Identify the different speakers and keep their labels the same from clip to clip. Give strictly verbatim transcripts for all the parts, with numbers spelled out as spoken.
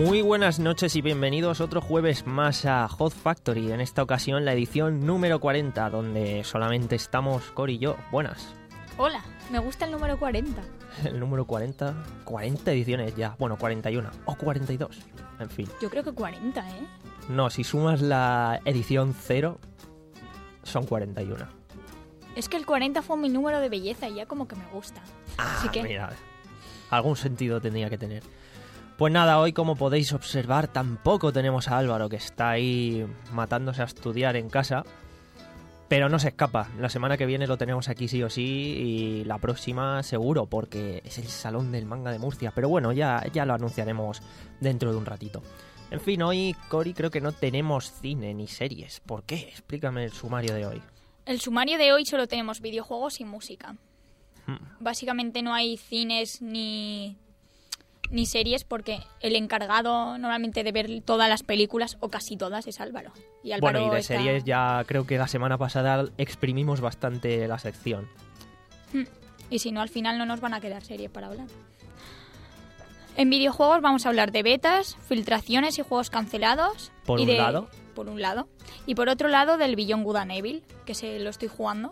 Speaker 1: Muy buenas noches y bienvenidos otro jueves más a Hot Factory, en esta ocasión la edición número cuarenta, donde solamente estamos Cori y yo. Buenas.
Speaker 2: Hola, me gusta el número cuarenta.
Speaker 1: El número cuarenta, cuarenta ediciones ya, bueno, cuarenta y uno o cuarenta y dos, en fin.
Speaker 2: Yo creo que cuarenta, ¿eh?
Speaker 1: No, si sumas la edición cero, son cuarenta y uno.
Speaker 2: Es que el cuarenta fue mi número de belleza y ya como que me gusta.
Speaker 1: Ah,
Speaker 2: Así que...
Speaker 1: mira, algún sentido tendría que tener. Pues nada, hoy como podéis observar tampoco tenemos a Álvaro, que está ahí matándose a estudiar en casa, pero no se escapa. La semana que viene lo tenemos aquí sí o sí y la próxima seguro, porque es el Salón del Manga de Murcia. Pero bueno, ya, ya lo anunciaremos dentro de un ratito. En fin, hoy, Cori, creo que no tenemos cine ni series. ¿Por qué? Explícame el sumario de hoy.
Speaker 2: El sumario de hoy solo tenemos videojuegos y música.
Speaker 1: Hmm.
Speaker 2: Básicamente no hay cines ni... ni series porque el encargado normalmente de ver todas las películas, o casi todas, es Álvaro. Y Álvaro
Speaker 1: bueno, y de
Speaker 2: está...
Speaker 1: series ya creo que la semana pasada exprimimos bastante la sección.
Speaker 2: Y si no, al final no nos van a quedar series para hablar. En videojuegos vamos a hablar de betas, filtraciones y juegos cancelados.
Speaker 1: Por
Speaker 2: y
Speaker 1: un
Speaker 2: de...
Speaker 1: lado.
Speaker 2: Por un lado. Y por otro lado del Beyond Good and Evil, que se lo estoy jugando.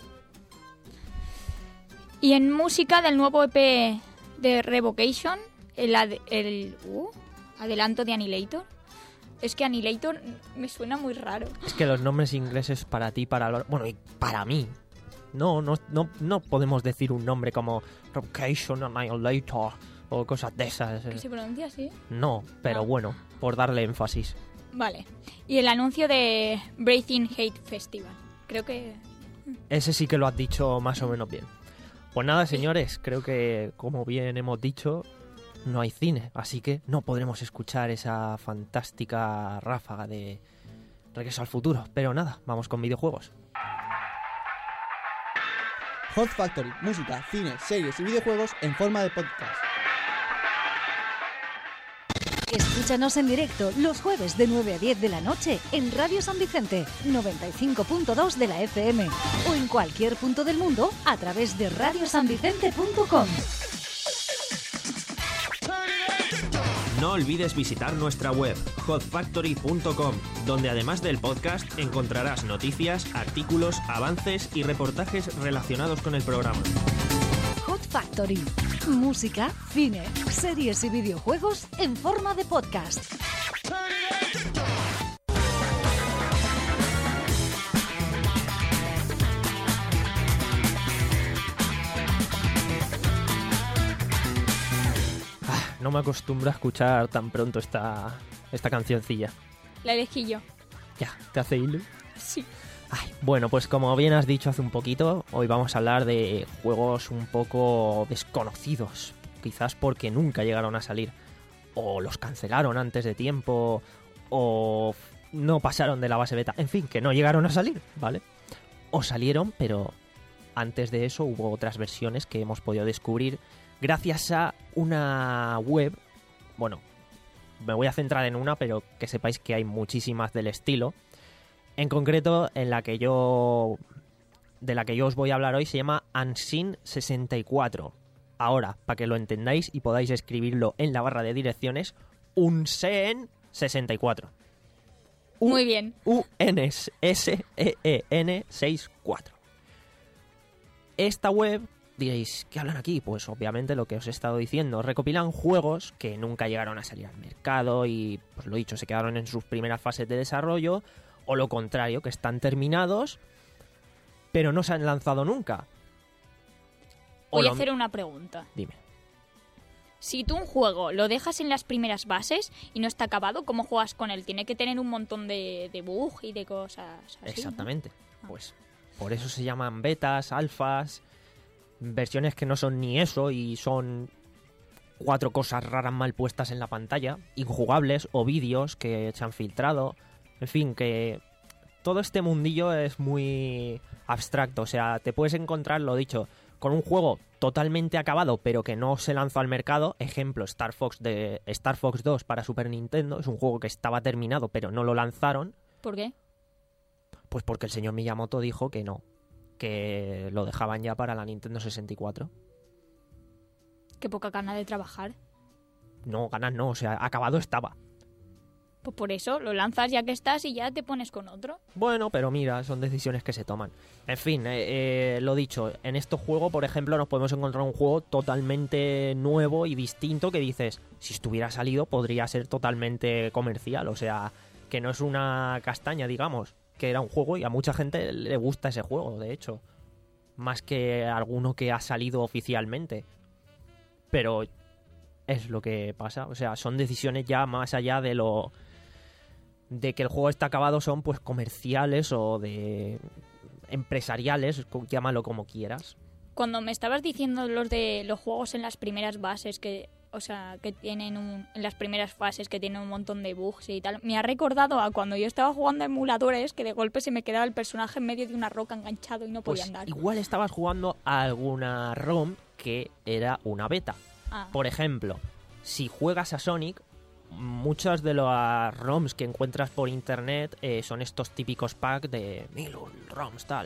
Speaker 2: Y en música del nuevo E P de Revocation... El, ad, el uh, adelanto de Annihilator. Es que Annihilator me suena muy raro.
Speaker 1: Es que los nombres ingleses para ti, para lo, bueno, y para mí. No, no, no, no podemos decir un nombre como Revocation, Annihilator o cosas de esas.
Speaker 2: ¿Qué se pronuncia así?
Speaker 1: No, pero
Speaker 2: Ah.
Speaker 1: bueno, por darle énfasis.
Speaker 2: Vale. Y el anuncio de Breathing Hate Festival. Creo que...
Speaker 1: Ese sí que lo has dicho más o menos bien. Pues nada, señores, creo que como bien hemos dicho, no hay cine, así que no podremos escuchar esa fantástica ráfaga de Regreso al Futuro. Pero nada, vamos con videojuegos.
Speaker 3: Hot Factory, música, cine, series y videojuegos en forma de podcast.
Speaker 4: Escúchanos en directo los jueves de nueve a diez de la noche en Radio San Vicente, noventa y cinco punto dos de la F M, o en cualquier punto del mundo a través de radio san vicente punto com.
Speaker 5: No olvides visitar nuestra web, hot factory punto com, donde además del podcast encontrarás noticias, artículos, avances y reportajes relacionados con el programa.
Speaker 4: Hot Factory, música, cine, series y videojuegos en forma de podcast.
Speaker 1: No me acostumbro a escuchar tan pronto esta, esta cancioncilla.
Speaker 2: La elegí yo.
Speaker 1: Ya, ¿te hace hilo?
Speaker 2: Sí.
Speaker 1: Ay, bueno, pues como bien has dicho hace un poquito, hoy vamos a hablar de juegos un poco desconocidos. Quizás porque nunca llegaron a salir. O los cancelaron antes de tiempo. O no pasaron de la base beta. En fin, que no llegaron a salir, ¿vale? O salieron, pero antes de eso hubo otras versiones que hemos podido descubrir gracias a una web. Bueno, me voy a centrar en una, pero que sepáis que hay muchísimas del estilo. En concreto, en la que yo de la que yo os voy a hablar hoy se llama Unseen sesenta y cuatro. Ahora, para que lo entendáis y podáis escribirlo en la barra de direcciones, Unseen sesenta y cuatro.
Speaker 2: Muy bien.
Speaker 1: U N S E E N sesenta y cuatro. Esta web, diréis, ¿qué hablan aquí? Pues obviamente lo que os he estado diciendo. Recopilan juegos que nunca llegaron a salir al mercado y, pues lo dicho, se quedaron en sus primeras fases de desarrollo. O lo contrario, que están terminados, pero no se han lanzado nunca. O
Speaker 2: Voy
Speaker 1: lo...
Speaker 2: a hacer una pregunta.
Speaker 1: Dime.
Speaker 2: Si tú un juego lo dejas en las primeras bases y no está acabado, ¿cómo juegas con él? Tiene que tener un montón de, de bug y de cosas así,
Speaker 1: Exactamente.
Speaker 2: ¿no?
Speaker 1: Pues por eso se llaman betas, alfas, versiones que no son ni eso y son cuatro cosas raras mal puestas en la pantalla, injugables o vídeos que se han filtrado. En fin, que todo este mundillo es muy abstracto. O sea, te puedes encontrar, lo dicho, con un juego totalmente acabado, pero que no se lanzó al mercado. Ejemplo, Star Fox de Star Fox dos para Super Nintendo. Es un juego que estaba terminado, pero no lo lanzaron.
Speaker 2: ¿Por qué?
Speaker 1: Pues porque el señor Miyamoto dijo que no, que lo dejaban ya para la Nintendo sesenta y cuatro.
Speaker 2: Qué poca gana de trabajar.
Speaker 1: No, ganas no, o sea, acabado estaba.
Speaker 2: Pues por eso lo lanzas ya que estás y ya te pones con otro.
Speaker 1: Bueno, pero mira, son decisiones que se toman. En fin, eh, eh, lo dicho, en este juego, por ejemplo, nos podemos encontrar un juego totalmente nuevo y distinto que dices, si estuviera salido podría ser totalmente comercial, o sea, que no es una castaña, digamos, que era un juego y a mucha gente le gusta ese juego, de hecho, más que alguno que ha salido oficialmente. Pero es lo que pasa, o sea, son decisiones ya más allá de lo... de que el juego está acabado, son pues comerciales o de empresariales, llámalo como quieras.
Speaker 2: Cuando me estabas diciendo los de los juegos en las primeras bases, que o sea, que tienen un, en las primeras fases que tienen un montón de bugs y tal, me ha recordado a cuando yo estaba jugando a emuladores que de golpe se me quedaba el personaje en medio de una roca enganchado y no podía
Speaker 1: Pues
Speaker 2: andar.
Speaker 1: igual estabas jugando a alguna ROM que era una beta.
Speaker 2: Ah.
Speaker 1: Por ejemplo, si juegas a Sonic, muchas de las ROMs que encuentras por internet eh, son estos típicos packs de mil ROMs, tal.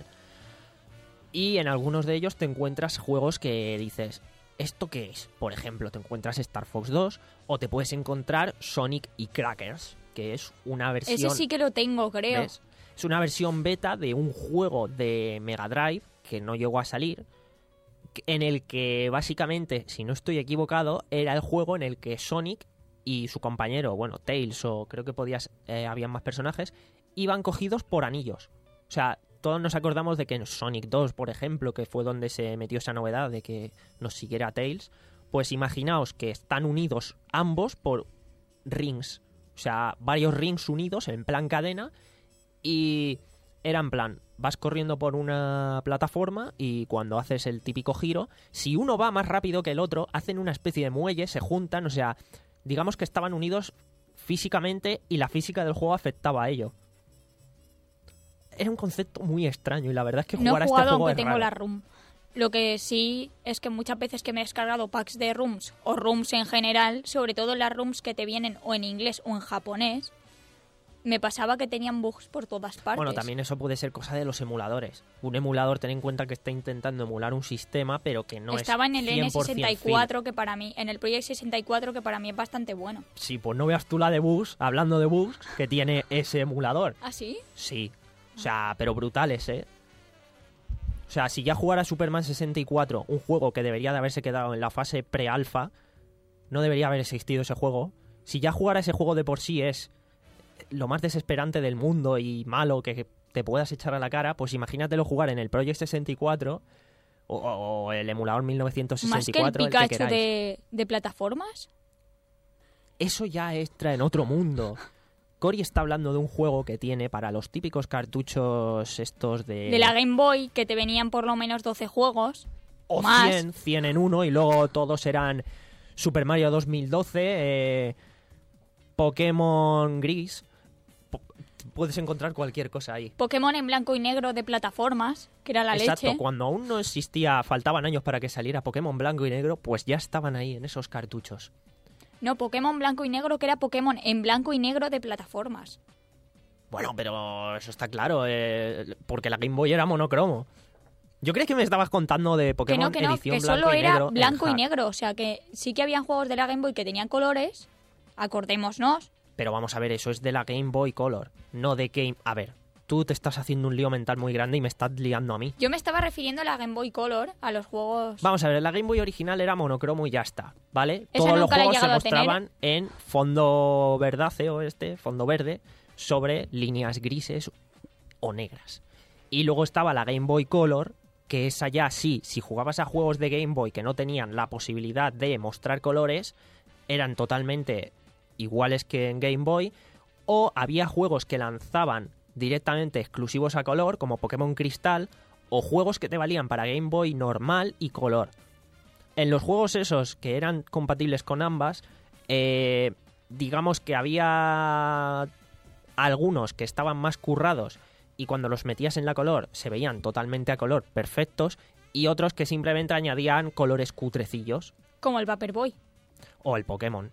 Speaker 1: Y en algunos de ellos te encuentras juegos que dices, ¿esto qué es? Por ejemplo, te encuentras Star Fox dos o te puedes encontrar Sonic y Crackers, que es una versión...
Speaker 2: Ese sí que lo tengo, creo.
Speaker 1: ¿Ves? Es una versión beta de un juego de Mega Drive que no llegó a salir, en el que básicamente, si no estoy equivocado, era el juego en el que Sonic y su compañero, bueno, Tails o creo que podías, eh, habían más personajes, iban cogidos por anillos. O sea, todos nos acordamos de que en Sonic dos, por ejemplo, que fue donde se metió esa novedad de que nos siguiera Tails, pues imaginaos que están unidos ambos por rings. O sea, varios rings unidos en plan cadena y era en plan, vas corriendo por una plataforma y cuando haces el típico giro, si uno va más rápido que el otro, hacen una especie de muelle, se juntan, o sea, digamos que estaban unidos físicamente y la física del juego afectaba a ello. Era un concepto muy extraño y la verdad es que jugar
Speaker 2: no he
Speaker 1: a
Speaker 2: jugado,
Speaker 1: este juego
Speaker 2: aunque
Speaker 1: es
Speaker 2: tengo
Speaker 1: raro.
Speaker 2: la ROM. Lo que sí es que muchas veces que me he descargado packs de ROMs o ROMs en general, sobre todo las ROMs que te vienen o en inglés o en japonés, me pasaba que tenían bugs por todas partes.
Speaker 1: Bueno, también eso puede ser cosa de los emuladores. Un emulador, ten en cuenta que está intentando emular un sistema, pero que no
Speaker 2: Estaba
Speaker 1: es
Speaker 2: en el
Speaker 1: cien
Speaker 2: N
Speaker 1: por ciento
Speaker 2: sesenta y cuatro,
Speaker 1: fin.
Speaker 2: que para mí, en el Project sesenta y cuatro, que para mí es bastante bueno.
Speaker 1: Sí, pues no veas tú la de bugs, hablando de bugs, que tiene ese emulador.
Speaker 2: ¿Ah, sí?
Speaker 1: Sí, o sea, pero brutales, ¿eh? O sea, si ya jugara Superman sesenta y cuatro, un juego que debería de haberse quedado en la fase pre-alfa, no debería haber existido ese juego. Si ya jugara ese juego de por sí es lo más desesperante del mundo y malo que te puedas echar a la cara, pues imagínatelo jugar en el Project sesenta y cuatro o, o el emulador mil novecientos sesenta y cuatro.
Speaker 2: ¿Más que el Pikachu
Speaker 1: el que
Speaker 2: de, de plataformas?
Speaker 1: Eso ya entra en otro mundo. Cory está hablando de un juego que tiene para los típicos cartuchos estos de...
Speaker 2: De la Game Boy, que te venían por lo menos doce juegos.
Speaker 1: O
Speaker 2: más.
Speaker 1: cien, cien en uno, y luego todos eran Super Mario dos mil doce, eh, Pokémon Gris. Po- puedes encontrar cualquier cosa ahí.
Speaker 2: Pokémon en blanco y negro de plataformas, que era la
Speaker 1: Exacto,
Speaker 2: leche.
Speaker 1: cuando aún no existía, faltaban años para que saliera Pokémon blanco y negro, pues ya estaban ahí en esos cartuchos.
Speaker 2: No, Pokémon blanco y negro, que era Pokémon en blanco y negro de plataformas.
Speaker 1: Bueno, pero eso está claro, eh, porque la Game Boy era monocromo. Yo creí que me estabas contando de
Speaker 2: Que
Speaker 1: Pokémon
Speaker 2: no, que no,
Speaker 1: edición
Speaker 2: que
Speaker 1: blanco
Speaker 2: solo
Speaker 1: y
Speaker 2: era
Speaker 1: negro en
Speaker 2: blanco y
Speaker 1: Hack.
Speaker 2: negro. O sea, que sí que habían juegos de la Game Boy que tenían colores, acordémonos.
Speaker 1: Pero vamos a ver, eso es de la Game Boy Color, no de Game... A ver, tú te estás haciendo un lío mental muy grande y me estás liando a mí.
Speaker 2: Yo me estaba refiriendo a la Game Boy Color, a los juegos...
Speaker 1: Vamos a ver, la Game Boy original era monocromo y ya está, ¿vale?
Speaker 2: Esa
Speaker 1: Todos los
Speaker 2: nunca la he
Speaker 1: juegos se
Speaker 2: llegado a tener.
Speaker 1: mostraban en fondo verdáceo, este, fondo verde, sobre líneas grises o negras. Y luego estaba la Game Boy Color, que esa ya sí, si jugabas a juegos de Game Boy que no tenían la posibilidad de mostrar colores, eran totalmente iguales que en Game Boy, o había juegos que lanzaban directamente exclusivos a color, como Pokémon Cristal, o juegos que te valían para Game Boy normal y color. En los juegos esos que eran compatibles con ambas, eh, digamos que había algunos que estaban más currados y cuando los metías en la color se veían totalmente a color perfectos, y otros que simplemente añadían colores cutrecillos,
Speaker 2: Como el Vaporboy.
Speaker 1: o el Pokémon,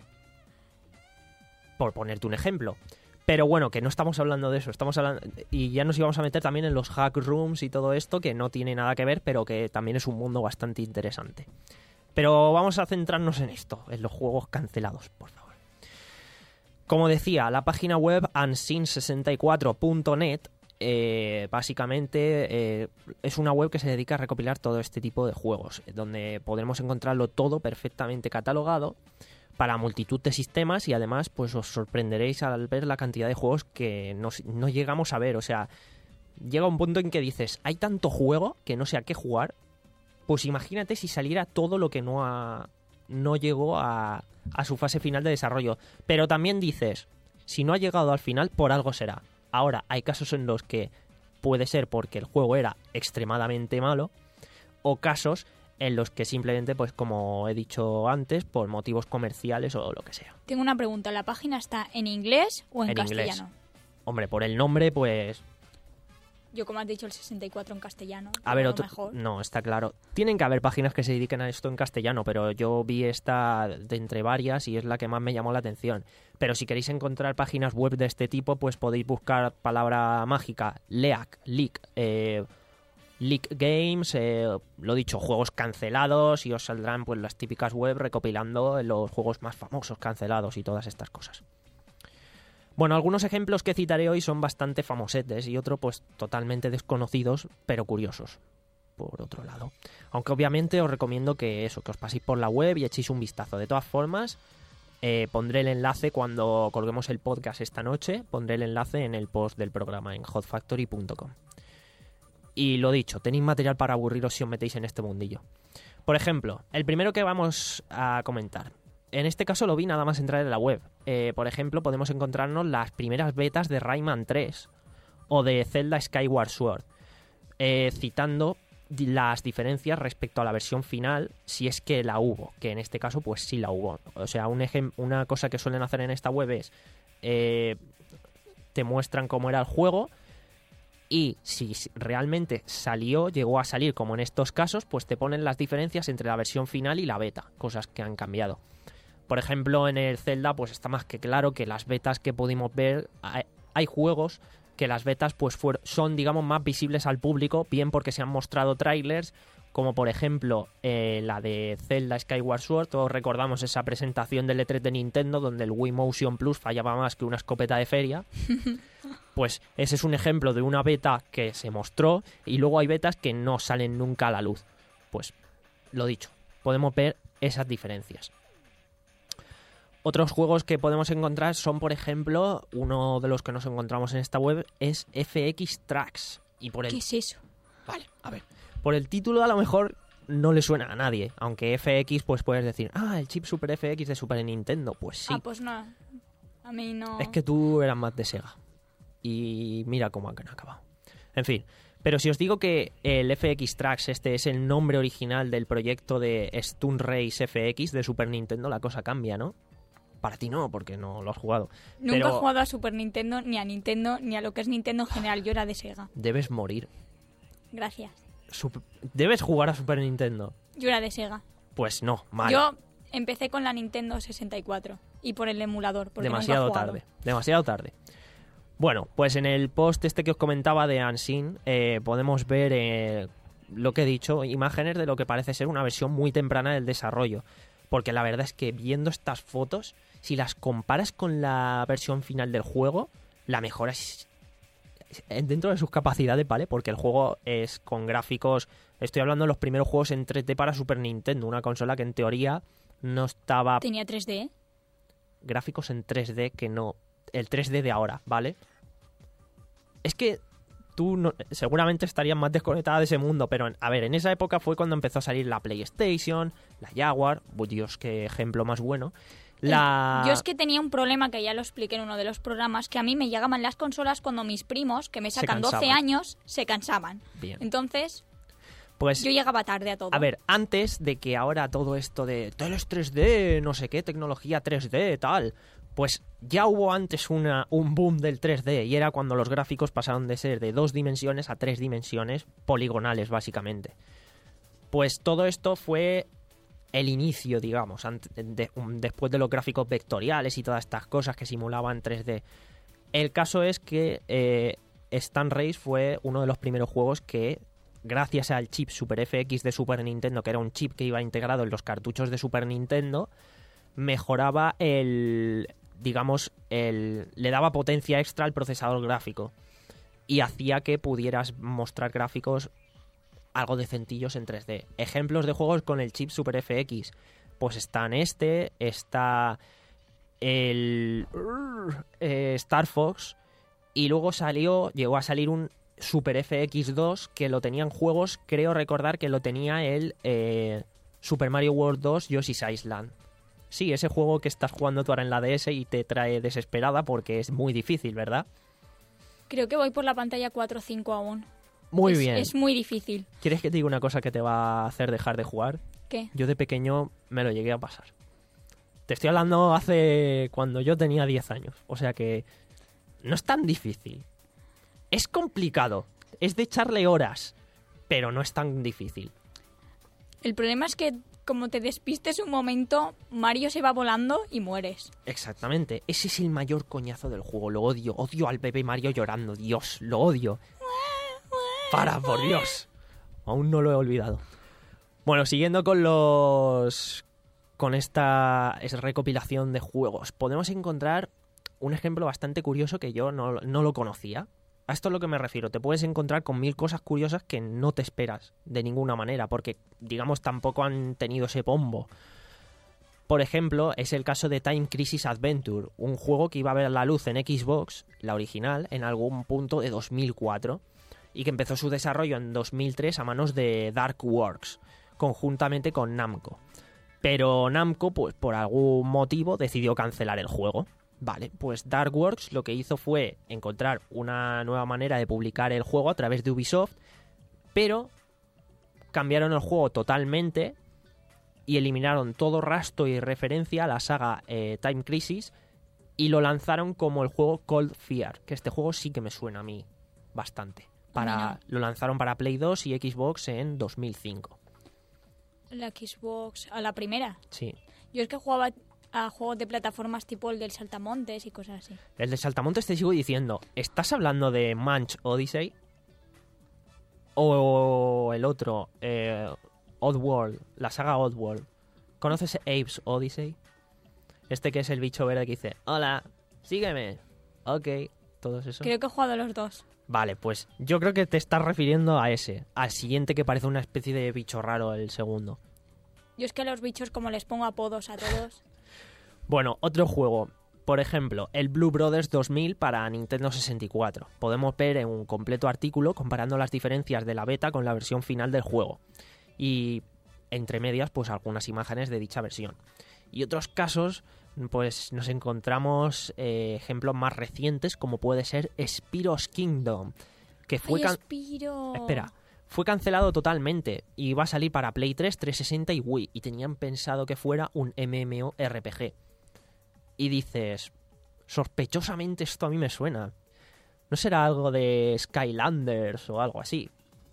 Speaker 1: por ponerte un ejemplo. Pero bueno, que no estamos hablando de eso, estamos hablando, y ya nos íbamos a meter también en los hack rooms y todo esto, que no tiene nada que ver, pero que también es un mundo bastante interesante. Pero vamos a centrarnos en esto, en los juegos cancelados, por favor. Como decía, la página web unseen sesenta y cuatro punto net eh, básicamente eh, es una web que se dedica a recopilar todo este tipo de juegos, donde podremos encontrarlo todo perfectamente catalogado para multitud de sistemas y además pues os sorprenderéis al ver la cantidad de juegos que no, no llegamos a ver. O sea, llega un punto en que dices, hay tanto juego que no sé a qué jugar. Pues imagínate si saliera todo lo que no ha, no llegó a, a su fase final de desarrollo. Pero también dices, si no ha llegado al final, por algo será. Ahora, hay casos en los que puede ser porque el juego era extremadamente malo, o casos en los que simplemente, pues como he dicho antes, por motivos comerciales o lo que sea.
Speaker 2: Tengo una pregunta, ¿la página está en inglés o en,
Speaker 1: En
Speaker 2: castellano?
Speaker 1: inglés. Hombre, por el nombre, pues...
Speaker 2: Yo, como has dicho, el sesenta y cuatro en castellano.
Speaker 1: A ver,
Speaker 2: lo
Speaker 1: otro...
Speaker 2: mejor.
Speaker 1: no, está claro. Tienen que haber páginas que se dediquen a esto en castellano, pero yo vi esta de entre varias y es la que más me llamó la atención. Pero si queréis encontrar páginas web de este tipo, pues podéis buscar palabra mágica, LEAC, Leak, eh, Leak Games, eh, lo dicho, juegos cancelados, y os saldrán pues las típicas web recopilando los juegos más famosos cancelados y todas estas cosas. Bueno, algunos ejemplos que citaré hoy son bastante famosetes y otros pues totalmente desconocidos, pero curiosos, por otro lado. Aunque obviamente os recomiendo que eso, que os paséis por la web y echéis un vistazo. De todas formas, eh, pondré el enlace cuando colguemos el podcast esta noche, pondré el enlace en el post del programa en hot factory punto com. Y lo dicho, tenéis material para aburriros si os metéis en este mundillo. Por ejemplo, el primero que vamos a comentar. En este caso lo vi nada más entrar en la web. Eh, por ejemplo, podemos encontrarnos las primeras betas de Rayman tres o de Zelda Skyward Sword, eh, citando las diferencias respecto a la versión final, si es que la hubo, que en este caso pues sí la hubo. O sea, un ejem- una cosa que suelen hacer en esta web es eh, te muestran cómo era el juego y si realmente salió, llegó a salir como en estos casos, pues te ponen las diferencias entre la versión final y la beta, cosas que han cambiado. Por ejemplo, en el Zelda pues está más que claro que las betas que pudimos ver, hay, hay juegos que las betas pues fuer- son digamos más visibles al público, bien porque se han mostrado trailers, como por ejemplo eh, la de Zelda Skyward Sword. Todos recordamos esa presentación del E tres de Nintendo donde el Wii Motion Plus fallaba más que una escopeta de feria. Pues ese es un ejemplo de una beta que se mostró y luego hay betas que no salen nunca a la luz. Pues lo dicho, podemos ver esas diferencias. Otros juegos que podemos encontrar son, por ejemplo, uno de los que nos encontramos en esta web es F X Tracks. Y por el...
Speaker 2: ¿Qué es eso?
Speaker 1: Vale, a ver. Por el título a lo mejor no le suena a nadie, aunque F X pues puedes decir, ah, el chip Super F X de Super Nintendo. Pues sí.
Speaker 2: Ah, pues no. A mí no.
Speaker 1: Es que tú eras más de Sega. Y mira cómo han acabado. En fin, pero si os digo que el F X Tracks este es el nombre original del proyecto de Stun Race F X de Super Nintendo, la cosa cambia, ¿no? Para ti no, porque no lo has jugado.
Speaker 2: Nunca
Speaker 1: Pero
Speaker 2: he jugado a Super Nintendo, ni a Nintendo, ni a lo que es Nintendo en general. Yo era de Sega.
Speaker 1: debes morir.
Speaker 2: Gracias.
Speaker 1: Sup- debes jugar a Super Nintendo.
Speaker 2: Yo era de Sega.
Speaker 1: Pues no, mal.
Speaker 2: Yo empecé con la Nintendo sesenta y cuatro y por el emulador. Porque
Speaker 1: Demasiado
Speaker 2: nunca he jugado.
Speaker 1: tarde. Demasiado tarde. Bueno, pues en el post este que os comentaba de Unseen eh, podemos ver eh, lo que he dicho, imágenes de lo que parece ser una versión muy temprana del desarrollo. Porque la verdad es que viendo estas fotos, si las comparas con la versión final del juego, la mejora es dentro de sus capacidades, ¿vale? Porque el juego es con gráficos... Estoy hablando de los primeros juegos en tres D para Super Nintendo, una consola que en teoría no estaba...
Speaker 2: Tenía tres D.
Speaker 1: Gráficos en tres D que no... El tres D de ahora, ¿vale? Es que tú no, seguramente estarías más desconectada de ese mundo, pero a ver, en esa época fue cuando empezó a salir la PlayStation, la Jaguar, oh, Dios, qué ejemplo más bueno. La...
Speaker 2: Yo es que tenía un problema que ya lo expliqué en uno de los programas, que a mí me llegaban las consolas cuando mis primos, que me
Speaker 1: Se
Speaker 2: sacan doce
Speaker 1: cansaban.
Speaker 2: años, se cansaban.
Speaker 1: Bien.
Speaker 2: Entonces,
Speaker 1: Pues
Speaker 2: yo llegaba tarde a todo.
Speaker 1: a ver, antes de que ahora todo esto de teles tres D, no sé qué, tecnología tres D, tal, pues ya hubo antes una, un boom del tres D y era cuando los gráficos pasaron de ser de dos dimensiones a tres dimensiones poligonales, básicamente. Pues todo esto fue el inicio, digamos, ant- de- um, después de los gráficos vectoriales y todas estas cosas que simulaban tres D. El caso es que eh, Stun Race fue uno de los primeros juegos que, gracias al chip Super F X de Super Nintendo, que era un chip que iba integrado en los cartuchos de Super Nintendo, mejoraba el, digamos, el, le daba potencia extra al procesador gráfico y hacía que pudieras mostrar gráficos algo decentillos en tres D. Ejemplos de juegos con el chip Super F X, pues están este, está el eh, Star Fox, y luego salió, llegó a salir un Super F X dos que lo tenían juegos, creo recordar que lo tenía el eh, Super Mario World dos Yoshi's Island. Sí, ese juego que estás jugando tú ahora en la D S y te trae desesperada porque es muy difícil, ¿verdad?
Speaker 2: Creo que voy por la pantalla cuatro o cinco aún.
Speaker 1: Muy
Speaker 2: es,
Speaker 1: bien.
Speaker 2: Es muy difícil.
Speaker 1: ¿Quieres que te diga una cosa que te va a hacer dejar de jugar?
Speaker 2: ¿Qué?
Speaker 1: Yo de pequeño me lo llegué a pasar. Te estoy hablando hace cuando yo tenía diez años. O sea que no es tan difícil. Es complicado. Es de echarle horas. Pero no es tan difícil.
Speaker 2: El problema es que como te despistes un momento, Mario se va volando y mueres.
Speaker 1: Exactamente. Ese es el mayor coñazo del juego. Lo odio. Odio al bebé Mario llorando. Dios, lo odio. Para, por Dios. Aún no lo he olvidado. Bueno, siguiendo con los... con esta recopilación de juegos, podemos encontrar un ejemplo bastante curioso que yo no, no lo conocía. A esto es lo que me refiero. Te puedes encontrar con mil cosas curiosas que no te esperas de ninguna manera, porque, digamos, tampoco han tenido ese bombo. Por ejemplo, es el caso de Time Crisis Adventure, un juego que iba a ver la luz en Xbox, la original, en algún punto de dos mil cuatro, y que empezó su desarrollo en dos mil tres a manos de DarkWorks, conjuntamente con Namco. Pero Namco, pues por algún motivo, decidió cancelar el juego. Vale, pues DarkWorks lo que hizo fue encontrar una nueva manera de publicar el juego a través de Ubisoft, pero cambiaron el juego totalmente y eliminaron todo rastro y referencia a la saga eh, Time Crisis y lo lanzaron como el juego Cold Fear, que este juego sí que me suena a mí bastante. Para, lo lanzaron para Play dos y Xbox en dos mil cinco.
Speaker 2: La Xbox, a la primera.
Speaker 1: Sí.
Speaker 2: Yo es que jugaba a juegos de plataformas tipo el del Saltamontes y cosas así.
Speaker 1: El de Saltamontes te sigo diciendo, ¿estás hablando de Manch Odyssey? O el otro, eh, Oddworld, la saga Oddworld. ¿Conoces Apes Odyssey? Este que es el bicho verde que dice, hola, sígueme. Ok, todos esos.
Speaker 2: Creo que he jugado a los dos.
Speaker 1: Vale, pues yo creo que te estás refiriendo a ese, al siguiente que parece una especie de bicho raro, el segundo.
Speaker 2: Yo es que a los bichos como les pongo apodos a todos.
Speaker 1: Bueno, otro juego. Por ejemplo, el Blue Brothers dos mil para Nintendo sesenta y cuatro. Podemos ver en un completo artículo comparando las diferencias de la beta con la versión final del juego. Y entre medias, pues algunas imágenes de dicha versión. Y otros casos, pues nos encontramos eh, ejemplos más recientes, como puede ser Spyro's Kingdom, que fue...
Speaker 2: ¡Ay,
Speaker 1: can-
Speaker 2: Spyro!
Speaker 1: Espera, fue cancelado totalmente y iba a salir para Play tres, trescientos sesenta y Wii, y tenían pensado que fuera un MMORPG. Y dices, sospechosamente esto a mí me suena. ¿No será algo de Skylanders o algo así?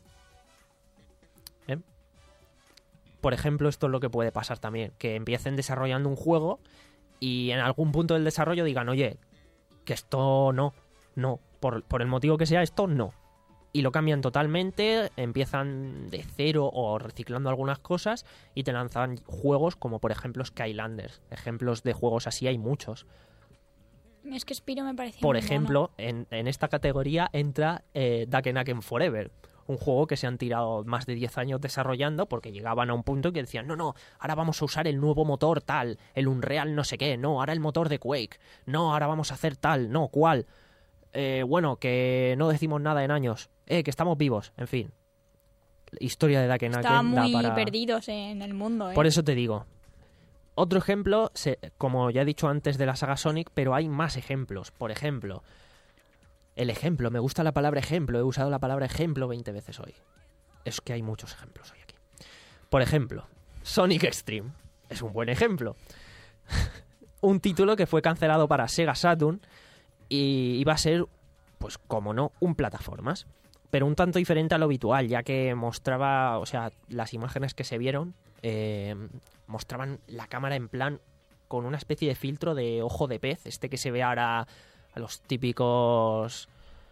Speaker 1: ¿Eh? Por ejemplo, esto es lo que puede pasar también, que empiecen desarrollando un juego y en algún punto del desarrollo digan, oye, que esto no, no, por, por el motivo que sea, esto no. Y lo cambian totalmente, empiezan de cero o reciclando algunas cosas y te lanzan juegos como por ejemplo Skylanders. Ejemplos de juegos así hay muchos.
Speaker 2: Es que Spyro me parecía
Speaker 1: Por
Speaker 2: muy
Speaker 1: ejemplo, en, en esta categoría entra eh, Duck Nukem Forever, un juego que se han tirado más de diez años desarrollando porque llegaban a un punto que decían, no, no, ahora vamos a usar el nuevo motor tal, el Unreal no sé qué, no, ahora el motor de Quake, no, ahora vamos a hacer tal, no, ¿cuál? Eh, bueno, que no decimos nada en años, eh, que estamos vivos, en fin. Historia de Duck Nukem
Speaker 2: Estaban
Speaker 1: da
Speaker 2: muy
Speaker 1: para...
Speaker 2: perdidos en el mundo, ¿eh?
Speaker 1: Por eso te digo. Otro ejemplo, se, como ya he dicho antes de la saga Sonic, pero hay más ejemplos. Por ejemplo, el ejemplo, me gusta la palabra ejemplo, he usado la palabra ejemplo veinte veces hoy. Es que hay muchos ejemplos hoy aquí. Por ejemplo, Sonic Extreme. Es un buen ejemplo. Un título que fue cancelado para Sega Saturn y iba a ser, pues como no, un plataformas. Pero un tanto diferente a lo habitual, ya que mostraba, o sea, las imágenes que se vieron eh, mostraban la cámara en plan con una especie de filtro de ojo de pez, este que se ve ahora a los típicos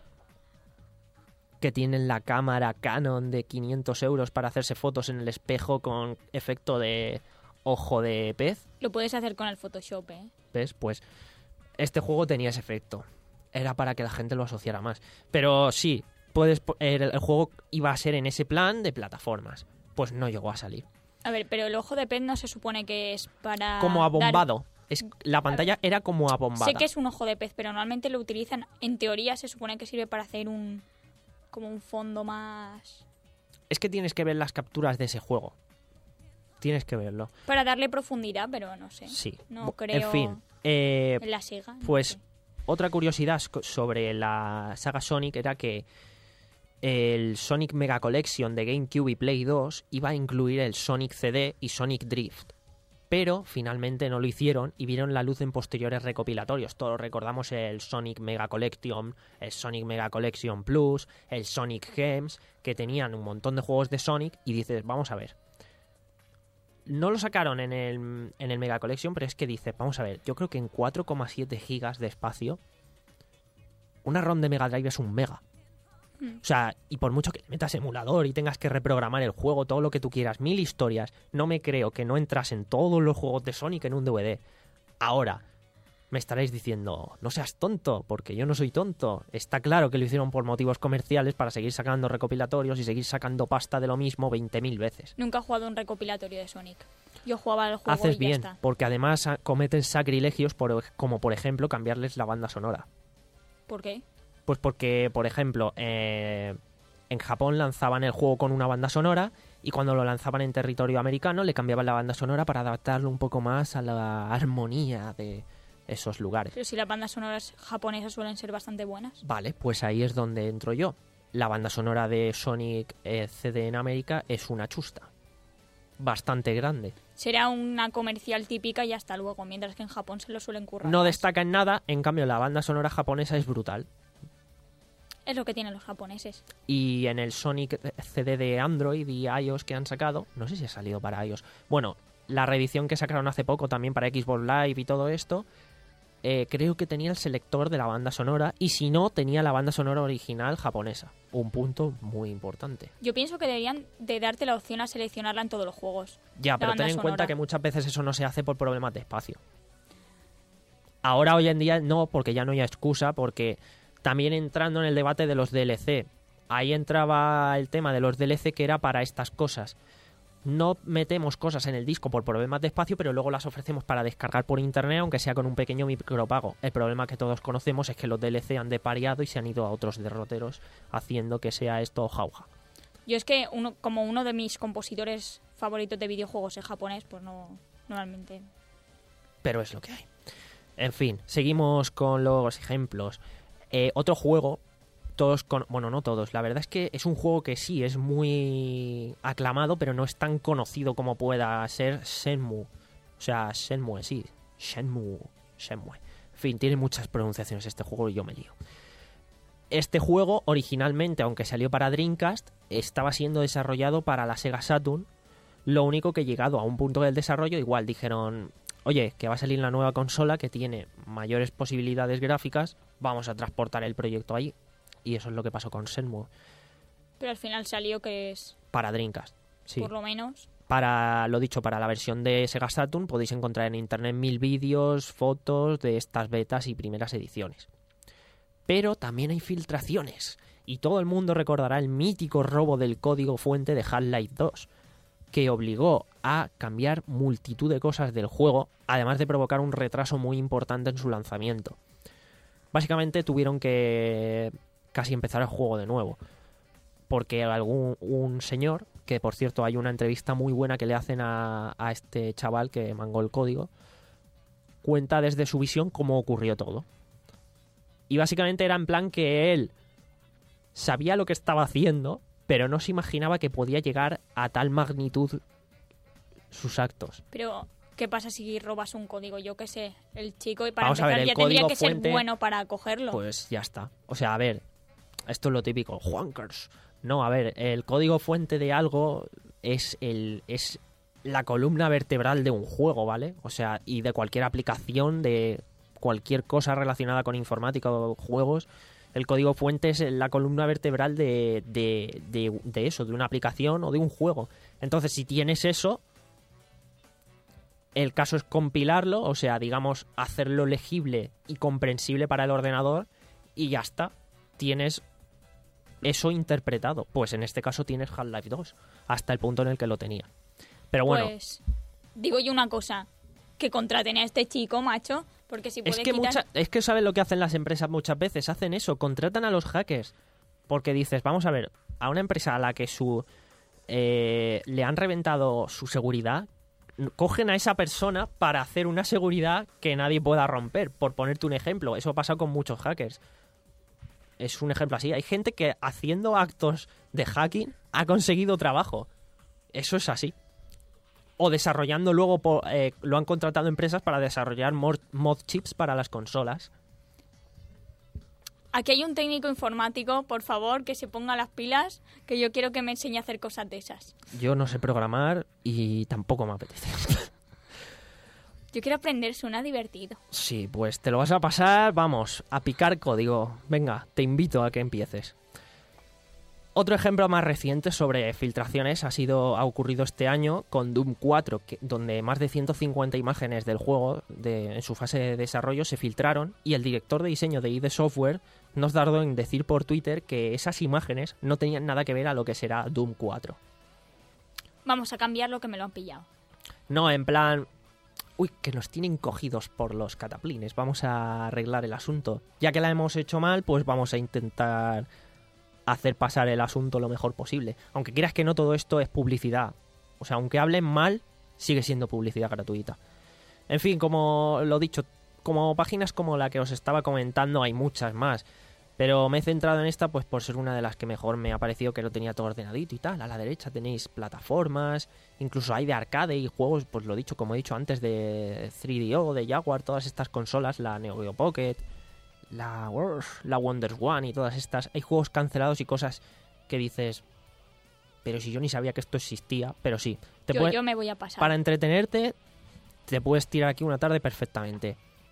Speaker 1: que tienen la cámara Canon de quinientos euros para hacerse fotos en el espejo con efecto de ojo de pez.
Speaker 2: Lo puedes hacer con el Photoshop, ¿eh?
Speaker 1: ¿Ves? Pues este juego tenía ese efecto. Era para que la gente lo asociara más. Pero sí, puedes el, el juego iba a ser en ese plan de plataformas. Pues no llegó a salir.
Speaker 2: A ver, pero el ojo de pez no se supone que es para...
Speaker 1: Como abombado.
Speaker 2: dar-
Speaker 1: Es, la pantalla era como abombada.
Speaker 2: Sé que es un ojo de pez, pero normalmente lo utilizan... En teoría se supone que sirve para hacer un... Como un fondo más...
Speaker 1: Es que tienes que ver las capturas de ese juego. Tienes que verlo.
Speaker 2: Para darle profundidad, pero no sé.
Speaker 1: Sí.
Speaker 2: No
Speaker 1: Bu-
Speaker 2: creo...
Speaker 1: En fin. eh,
Speaker 2: En la Sega. no
Speaker 1: pues
Speaker 2: sé.
Speaker 1: otra curiosidad so- sobre la saga Sonic era que el Sonic Mega Collection de GameCube y Play dos iba a incluir el Sonic C D y Sonic Drift. Pero finalmente no lo hicieron y vieron la luz en posteriores recopilatorios. Todos recordamos el Sonic Mega Collection, el Sonic Mega Collection Plus, el Sonic Gems, que tenían un montón de juegos de Sonic y dices, vamos a ver. No lo sacaron en el, en el Mega Collection, pero es que dices, vamos a ver, yo creo que en cuatro coma siete gigas de espacio, una ROM de Mega Drive es un mega. O sea, y por mucho que le metas emulador y tengas que reprogramar el juego, todo lo que tú quieras, mil historias, no me creo que no entrasen todos los juegos de Sonic en un D V D. Ahora, me estaréis diciendo, no seas tonto, porque yo no soy tonto. Está claro que lo hicieron por motivos comerciales para seguir sacando recopilatorios y seguir sacando pasta de lo mismo veinte mil veces.
Speaker 2: Nunca he jugado un recopilatorio de Sonic. Yo jugaba al juego
Speaker 1: Haces
Speaker 2: y ya
Speaker 1: bien,
Speaker 2: está.
Speaker 1: porque además ah, cometen sacrilegios por, como por ejemplo cambiarles la banda sonora.
Speaker 2: ¿Por qué?
Speaker 1: Pues porque, por ejemplo, eh, en Japón lanzaban el juego con una banda sonora y cuando lo lanzaban en territorio americano le cambiaban la banda sonora para adaptarlo un poco más a la armonía de esos lugares.
Speaker 2: Pero si las bandas sonoras japonesas suelen ser bastante buenas.
Speaker 1: Vale, pues ahí es donde entro yo. La banda sonora de Sonic eh, C D en América es una chusta. Bastante grande.
Speaker 2: Será una comercial típica y hasta luego, mientras que en Japón se lo suelen currar.
Speaker 1: No
Speaker 2: más.
Speaker 1: destaca en nada, en cambio la banda sonora japonesa es brutal.
Speaker 2: Es lo que tienen los japoneses.
Speaker 1: Y en el Sonic C D de Android y iOS que han sacado, no sé si ha salido para iOS. Bueno, la reedición que sacaron hace poco también para Xbox Live y todo esto, eh, creo que tenía el selector de la banda sonora y si no, tenía la banda sonora original japonesa. Un punto muy importante.
Speaker 2: Yo pienso que deberían de darte la opción a seleccionarla en todos los juegos.
Speaker 1: Ya,
Speaker 2: La
Speaker 1: pero
Speaker 2: banda
Speaker 1: ten en
Speaker 2: sonora.
Speaker 1: cuenta que muchas veces eso no se hace por problemas de espacio. Ahora, hoy en día, no, porque ya no hay excusa, porque también entrando en el debate de los D L C, ahí entraba el tema de los D L C que era para estas cosas. No metemos cosas en el disco por problemas de espacio, pero luego las ofrecemos para descargar por internet, aunque sea con un pequeño micropago. El problema que todos conocemos es que los D L C han depariado y se han ido a otros derroteros, haciendo que sea esto jauja.
Speaker 2: Yo es que uno, como uno de mis compositores favoritos de videojuegos es japonés, pues no, normalmente...
Speaker 1: Pero es lo que hay. En fin, seguimos con los ejemplos. Eh, otro juego, todos con... Bueno, no todos. La verdad es que es un juego que sí es muy aclamado, pero no es tan conocido como pueda ser Shenmue. O sea, Shenmue, sí. Shenmue. Shenmue. En fin, tiene muchas pronunciaciones este juego y yo me lío. Este juego, originalmente, aunque salió para Dreamcast, estaba siendo desarrollado para la Sega Saturn. Lo único que llegado a un punto del desarrollo, igual dijeron... Oye, que va a salir la nueva consola que tiene mayores posibilidades gráficas, vamos a transportar el proyecto ahí. Y eso es lo que pasó con Shenmue.
Speaker 2: Pero al final salió que es,
Speaker 1: Para Dreamcast, sí.
Speaker 2: por lo menos...
Speaker 1: Para, lo dicho, para la versión de Sega Saturn podéis encontrar en internet mil vídeos, fotos de estas betas y primeras ediciones. Pero también hay filtraciones. Y todo el mundo recordará el mítico robo del código fuente de Half-Life dos, que obligó a cambiar multitud de cosas del juego, además de provocar un retraso muy importante en su lanzamiento. Básicamente tuvieron que casi empezar el juego de nuevo, porque algún un señor, que por cierto hay una entrevista muy buena que le hacen a, a este chaval que mangó el código, cuenta desde su visión cómo ocurrió todo. Y básicamente era en plan que él sabía lo que estaba haciendo, pero no se imaginaba que podía llegar a tal magnitud sus actos.
Speaker 2: Pero, ¿qué pasa si robas un código? Yo qué sé, el chico y para
Speaker 1: Vamos a
Speaker 2: empezar
Speaker 1: ver, el
Speaker 2: ya tendría
Speaker 1: código
Speaker 2: que
Speaker 1: fuente,
Speaker 2: ser bueno para cogerlo.
Speaker 1: Pues ya está. O sea, a ver, esto es lo típico, Juankers. No, a ver, el código fuente de algo es el es la columna vertebral de un juego, ¿vale? O sea, y de cualquier aplicación, de cualquier cosa relacionada con informática o juegos, el código fuente es la columna vertebral de, de, de, de eso, de una aplicación o de un juego. Entonces, si tienes eso, El caso es compilarlo, o sea, digamos, hacerlo legible y comprensible para el ordenador y ya está. Tienes eso interpretado. Pues en este caso tienes Half-Life dos, hasta el punto en el que lo tenía. Pero bueno...
Speaker 2: Pues digo yo una cosa, que contraten a este chico, macho, porque si puede
Speaker 1: es que
Speaker 2: quitar...
Speaker 1: mucha, es que ¿sabes lo que hacen las empresas muchas veces? Hacen eso, contratan a los hackers. Porque dices, vamos a ver, a una empresa a la que su eh, le han reventado su seguridad, cogen a esa persona para hacer una seguridad que nadie pueda romper. Por ponerte un ejemplo, eso ha pasado con muchos hackers. Es un ejemplo así. Hay gente que haciendo actos de hacking ha conseguido trabajo. Eso es así. O desarrollando luego, por, eh, lo han contratado empresas para desarrollar mod, mod chips para las consolas.
Speaker 2: Aquí hay un técnico informático, por favor, que se ponga las pilas, que yo quiero que me enseñe a hacer cosas de esas.
Speaker 1: Yo no sé programar y tampoco me apetece.
Speaker 2: Yo quiero aprender, suena divertido.
Speaker 1: Sí, pues te lo vas a pasar, vamos, a picar código. Venga, te invito a que empieces. Otro ejemplo más reciente sobre filtraciones ha sido ha ocurrido este año con Doom cuatro, que, donde más de ciento cincuenta imágenes del juego de, en su fase de desarrollo se filtraron y el director de diseño de I D Software nos tardó en decir por Twitter que esas imágenes no tenían nada que ver a lo que será Doom cuatro.
Speaker 2: Vamos a cambiar lo que me lo han pillado.
Speaker 1: No, en plan... Uy, que nos tienen cogidos por los cataplines. Vamos a arreglar el asunto. Ya que la hemos hecho mal, pues vamos a intentar hacer pasar el asunto lo mejor posible. Aunque quieras que no, todo esto es publicidad. O sea, aunque hablen mal, sigue siendo publicidad gratuita. En fin, como lo dicho, como páginas como la que os estaba comentando, hay muchas más. Pero me he centrado en esta pues por ser una de las que mejor me ha parecido, que lo tenía todo ordenadito y tal. A la derecha tenéis plataformas, incluso hay de arcade y juegos, pues lo dicho, como he dicho antes, de tres D O, de Jaguar, todas estas consolas, la Neo Geo Pocket, la, la Wonder One y todas estas. Hay juegos cancelados y cosas que dices, pero si yo ni sabía que esto existía, pero sí. Te
Speaker 2: yo,
Speaker 1: puede,
Speaker 2: yo me voy a pasar.
Speaker 1: Para entretenerte, te puedes tirar aquí una tarde perfectamente.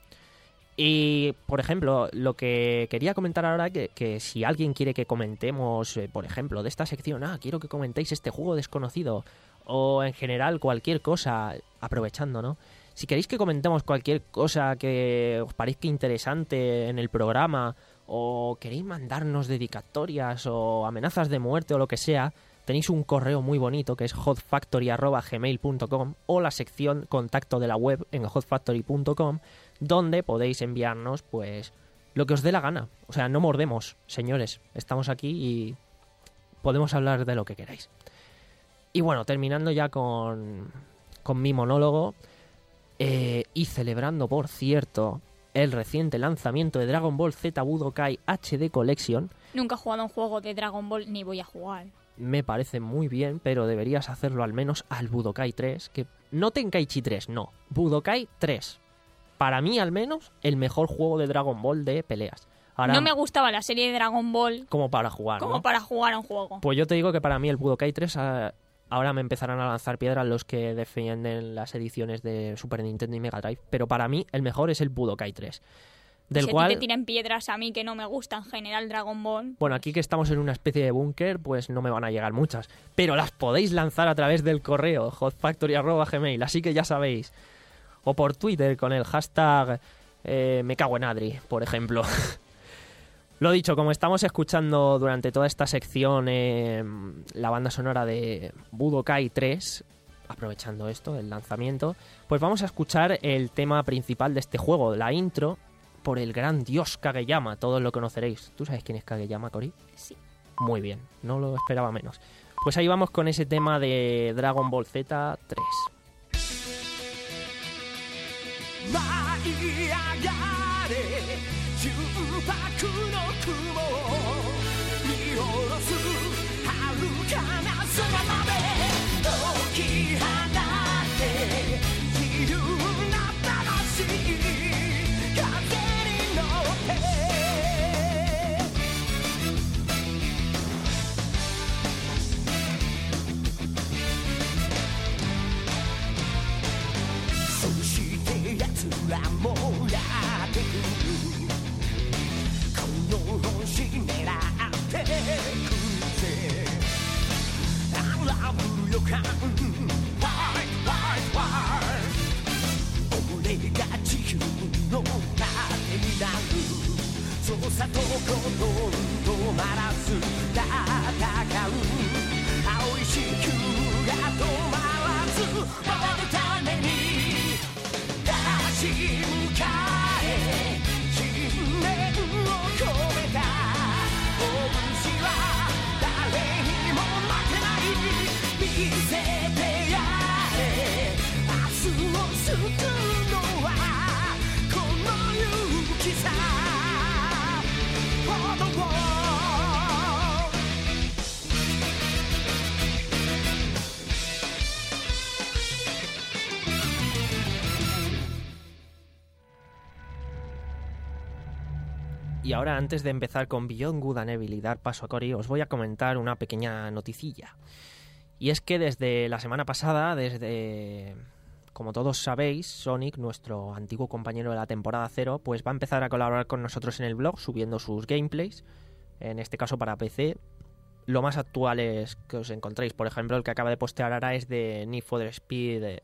Speaker 1: Y, por ejemplo, lo que quería comentar ahora, que, que si alguien quiere que comentemos, eh, por ejemplo, de esta sección, ah, quiero que comentéis este juego desconocido, o en general cualquier cosa, aprovechando, ¿no? Si queréis que comentemos cualquier cosa que os parezca interesante en el programa, o queréis mandarnos dedicatorias o amenazas de muerte o lo que sea, tenéis un correo muy bonito que es hotfactory arroba gmail punto com o la sección contacto de la web en hotfactory punto com, donde podéis enviarnos pues lo que os dé la gana. O sea, no mordemos, señores. Estamos aquí y podemos hablar de lo que queráis. Y bueno, terminando ya con, con mi monólogo, eh, y celebrando, por cierto, el reciente lanzamiento de Dragon Ball Z Budokai H D Collection.
Speaker 2: Nunca he jugado a un juego de Dragon Ball ni voy a jugar.
Speaker 1: Me parece muy bien, pero deberías hacerlo al menos al Budokai tres, que no Tenkaichi tres, no, Budokai tres. Para mí, al menos, el mejor juego de Dragon Ball de peleas. Ahora,
Speaker 2: no me gustaba la serie de Dragon Ball
Speaker 1: como para jugar,
Speaker 2: como
Speaker 1: ¿no?
Speaker 2: para jugar a un juego.
Speaker 1: Pues yo te digo que para mí el Budokai tres, ahora me empezarán a lanzar piedras los que defienden las ediciones de Super Nintendo y Mega Drive, pero para mí el mejor es el Budokai tres. Del
Speaker 2: si
Speaker 1: cual,
Speaker 2: a ti te tiran piedras a mí que no me gusta en general Dragon Ball.
Speaker 1: Bueno, aquí que estamos en una especie de búnker, pues no me van a llegar muchas. Pero las podéis lanzar a través del correo hotfactory arroba gmail, así que ya sabéis. O por Twitter con el hashtag eh, me cago en Adri, por ejemplo. Lo dicho, como estamos escuchando durante toda esta sección eh, la banda sonora de Budokai tres, aprovechando esto, el lanzamiento, pues vamos a escuchar el tema principal de este juego, la intro, por el gran dios Kageyama. Todos lo conoceréis. ¿Tú sabes quién es Kageyama, Cori?
Speaker 2: Sí.
Speaker 1: Muy bien, no lo esperaba menos. Pues ahí vamos con ese tema de Dragon Ball Z tres.
Speaker 6: Come が地球の盾になる操作とことん止まらず戦う青い地球が止まらず守るために立ち向かえ信念を込めた拳は誰にも負けない見せてやれ明日を救うのはこの勇気さ For the world
Speaker 1: Y ahora, antes de empezar con Beyond Good and Evil y dar paso a Cory, os voy a comentar una pequeña noticilla. Y es que desde la semana pasada, desde, como todos sabéis, Sonic, nuestro antiguo compañero de la temporada cero, pues va a empezar a colaborar con nosotros en el blog, subiendo sus gameplays, en este caso para P C. Lo más actual es que os encontréis, por ejemplo, el que acaba de postear ahora es de Need for Speed,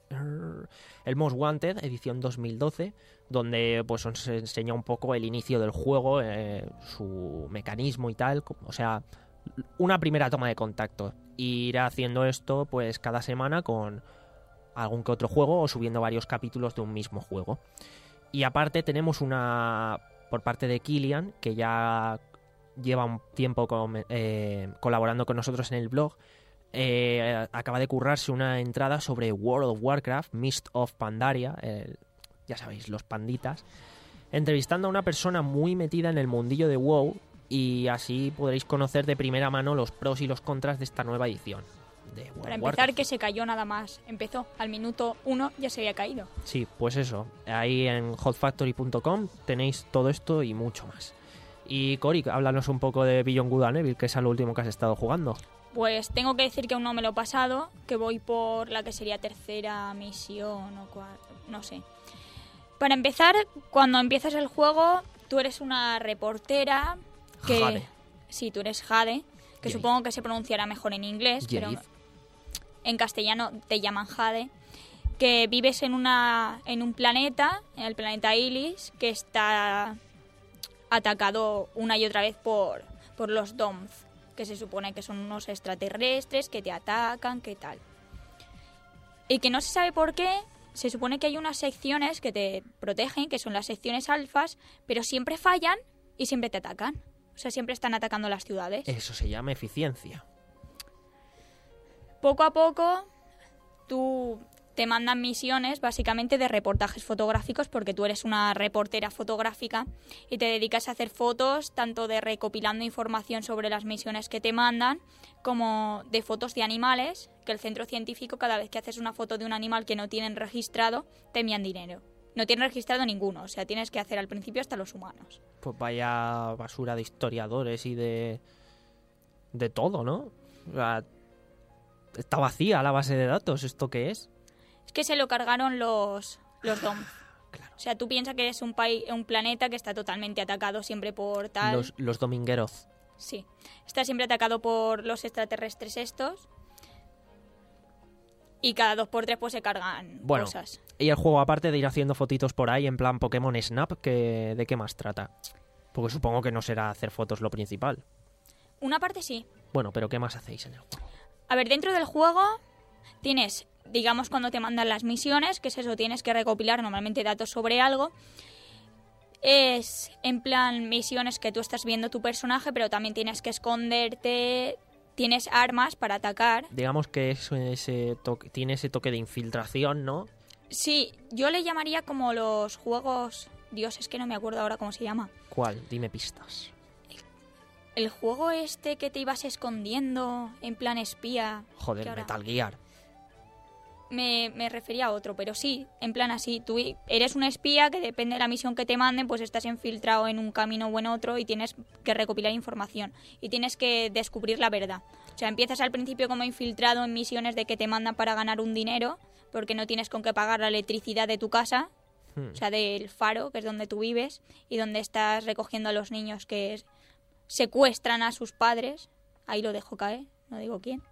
Speaker 1: el Most Wanted, edición dos mil doce, donde pues os enseña un poco el inicio del juego, eh, su mecanismo y tal, o sea, una primera toma de contacto. Y irá haciendo esto pues cada semana con algún que otro juego o subiendo varios capítulos de un mismo juego. Y aparte tenemos una por parte de Killian, que ya lleva un tiempo con, eh, colaborando con nosotros en el blog. Eh, acaba de currarse una entrada sobre World of Warcraft, Mist of Pandaria, el, ya sabéis, los panditas, entrevistando a una persona muy metida en el mundillo de WoW, y así podréis conocer de primera mano los pros y los contras de esta nueva edición de World
Speaker 2: Para
Speaker 1: of
Speaker 2: empezar,
Speaker 1: Warcraft.
Speaker 2: que se cayó nada más. Empezó al minuto uno, ya se había caído.
Speaker 1: Sí, pues eso, ahí en hot factory punto com tenéis todo esto y mucho más. Y Cory, háblanos un poco de Beyond Good and Evil, que es lo último que has estado jugando.
Speaker 2: Pues tengo que decir que aún no me lo he pasado, que voy por la que sería tercera misión o cuarta, no sé. Para empezar, cuando empiezas el juego, tú eres una reportera que...
Speaker 1: Jade.
Speaker 2: Sí, tú eres Jade, que
Speaker 1: Jade.
Speaker 2: supongo que se pronunciará mejor en inglés,
Speaker 1: Jade.
Speaker 2: pero en castellano te llaman Jade, que vives en una en un planeta, en el planeta Ilis, que está atacado una y otra vez por, por los Domth, que se supone que son unos extraterrestres que te atacan, que tal. Y que no se sabe por qué, se supone que hay unas secciones que te protegen, que son las secciones alfas, pero siempre fallan y siempre te atacan. O sea, siempre están atacando las ciudades.
Speaker 1: Eso se llama eficiencia.
Speaker 2: Poco a poco, tú te mandan misiones básicamente de reportajes fotográficos, porque tú eres una reportera fotográfica y te dedicas a hacer fotos tanto de recopilando información sobre las misiones que te mandan, como de fotos de animales, que el centro científico, cada vez que haces una foto de un animal que no tienen registrado, te envían dinero. No tienen registrado ninguno, o sea, tienes que hacer al principio hasta los humanos.
Speaker 1: Pues vaya basura de historiadores y de... de todo, ¿no? O sea, está vacía la base de datos, ¿esto qué es?
Speaker 2: Es que se lo cargaron los, los Dom.
Speaker 1: Claro.
Speaker 2: O sea, tú piensas que es un, país, un planeta que está totalmente atacado siempre por tal...
Speaker 1: Los, los domingueros.
Speaker 2: Sí, está siempre atacado por los extraterrestres estos. Y cada dos por tres pues se cargan
Speaker 1: Bueno,
Speaker 2: cosas.
Speaker 1: Y el juego, aparte de ir haciendo fotitos por ahí en plan Pokémon Snap, que, ¿de qué más trata? Porque supongo que no será hacer fotos lo principal.
Speaker 2: Una parte sí.
Speaker 1: Bueno, pero ¿qué más hacéis en el juego?
Speaker 2: A ver, dentro del juego tienes, digamos, cuando te mandan las misiones, que es eso, tienes que recopilar normalmente datos sobre algo. Es en plan misiones que tú estás viendo tu personaje, pero también tienes que esconderte, tienes armas para atacar.
Speaker 1: Digamos que eso, ese toque, tiene ese toque de infiltración, ¿no?
Speaker 2: Sí, yo le llamaría como los juegos... Dios, es que no me acuerdo ahora cómo se llama.
Speaker 1: ¿Cuál? Dime pistas.
Speaker 2: El juego este que te ibas escondiendo en plan espía.
Speaker 1: Joder,
Speaker 2: que ahora-
Speaker 1: Metal Gear.
Speaker 2: Me, me refería a otro, pero sí, en plan así, tú eres un espía que depende de la misión que te manden, pues estás infiltrado en un camino o en otro y tienes que recopilar información y tienes que descubrir la verdad. O sea, empiezas al principio como infiltrado en misiones de que te mandan para ganar un dinero, porque no tienes con qué pagar la electricidad de tu casa,
Speaker 1: Hmm.
Speaker 2: o sea, del faro, que es donde tú vives, y donde estás recogiendo a los niños que es- secuestran a sus padres. Ahí lo dejo caer, no digo quién.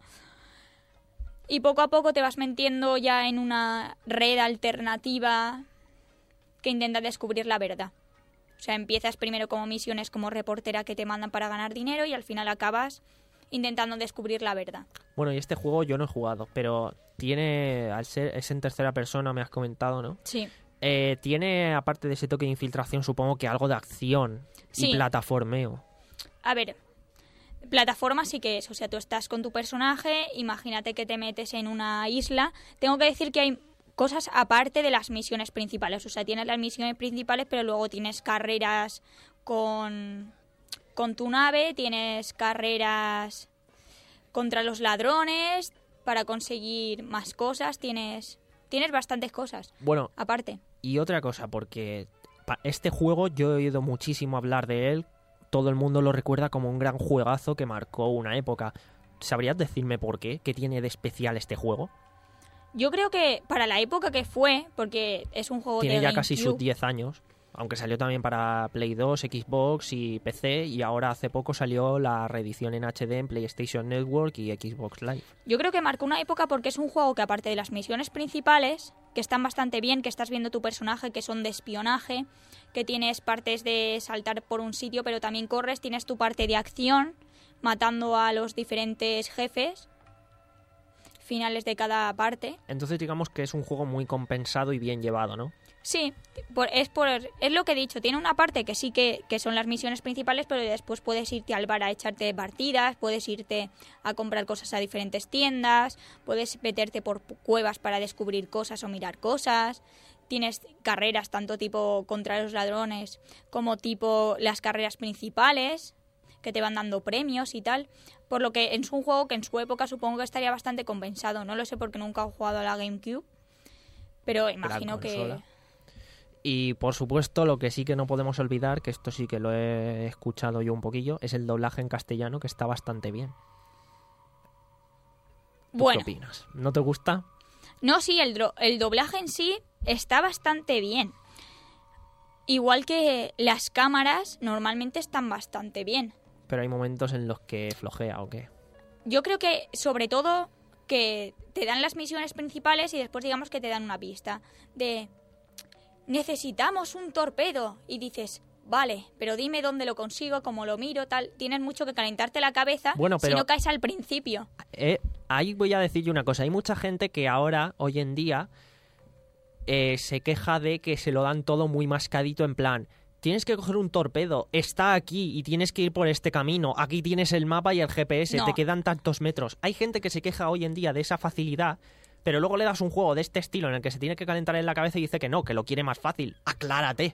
Speaker 2: Y poco a poco te vas metiendo ya en una red alternativa que intenta descubrir la verdad. O sea, empiezas primero como misiones como reportera que te mandan para ganar dinero y al final acabas intentando descubrir la verdad.
Speaker 1: Bueno, y este juego yo no he jugado, pero tiene, al ser, es en tercera persona, me has comentado, ¿no?
Speaker 2: Sí.
Speaker 1: Eh, tiene, aparte de ese toque de infiltración, supongo que algo de acción y
Speaker 2: Sí.
Speaker 1: plataformeo.
Speaker 2: A ver, plataforma sí que es. O sea, tú estás con tu personaje, imagínate que te metes en una isla. Tengo que decir que hay cosas aparte de las misiones principales. O sea, tienes las misiones principales, pero luego tienes carreras con, con tu nave, tienes carreras contra los ladrones para conseguir más cosas, tienes, tienes bastantes cosas
Speaker 1: Bueno,
Speaker 2: aparte.
Speaker 1: y otra cosa, porque pa- este juego yo he oído muchísimo hablar de él. Todo el mundo lo recuerda como un gran juegazo que marcó una época. ¿Sabrías decirme por qué? ¿Qué tiene de especial este juego?
Speaker 2: Yo creo que para la época que fue, porque es un juego
Speaker 1: Tiene
Speaker 2: de
Speaker 1: ya casi
Speaker 2: GameCube,
Speaker 1: sus diez años, aunque salió también para Play dos, Xbox y P C, y ahora hace poco salió la reedición en H D en PlayStation Network y Xbox Live.
Speaker 2: yo creo que marcó una época porque es un juego que aparte de las misiones principales, que están bastante bien, que estás viendo tu personaje, que son de espionaje, que tienes partes de saltar por un sitio, pero también corres, tienes tu parte de acción, matando a los diferentes jefes, finales de cada parte.
Speaker 1: Entonces digamos que es un juego muy compensado y bien llevado, ¿no?
Speaker 2: Sí, por, es, por, es lo que he dicho. Tiene una parte que sí que, que son las misiones principales, pero después puedes irte al bar a echarte partidas, puedes irte a comprar cosas a diferentes tiendas, puedes meterte por cuevas para descubrir cosas o mirar cosas. Tienes carreras tanto tipo contra los ladrones como tipo las carreras principales, que te van dando premios y tal. Por lo que es un juego que en su época supongo que estaría bastante compensado. No lo sé porque nunca he jugado a la GameCube, pero imagino que...
Speaker 1: consola. Y por supuesto, lo que sí que no podemos olvidar, que esto sí que lo he escuchado yo un poquillo, es el doblaje en castellano, que está bastante bien. ¿Tú
Speaker 2: Bueno,
Speaker 1: qué opinas? ¿No te gusta?
Speaker 2: no, sí, el, dro- el doblaje en sí está bastante bien. Igual que las cámaras normalmente están bastante bien.
Speaker 1: Pero hay momentos en los que flojea, ¿o qué?
Speaker 2: Yo creo que sobre todo que te dan las misiones principales y después digamos que te dan una pista de necesitamos un torpedo y dices, vale, pero dime dónde lo consigo, cómo lo miro, tal. Tienes mucho que calentarte la cabeza
Speaker 1: Bueno, pero-
Speaker 2: si no caes al principio.
Speaker 1: Eh, ahí voy a decir yo una cosa. Hay mucha gente que ahora, hoy en día, eh, se queja de que se lo dan todo muy mascadito en plan... Tienes que coger un torpedo, está aquí y tienes que ir por este camino. Aquí tienes el mapa y el G P S,
Speaker 2: No.
Speaker 1: te quedan tantos metros. Hay gente que se queja hoy en día de esa facilidad, pero luego le das un juego de este estilo en el que se tiene que calentar en la cabeza y dice que no, que lo quiere más fácil. ¡Aclárate!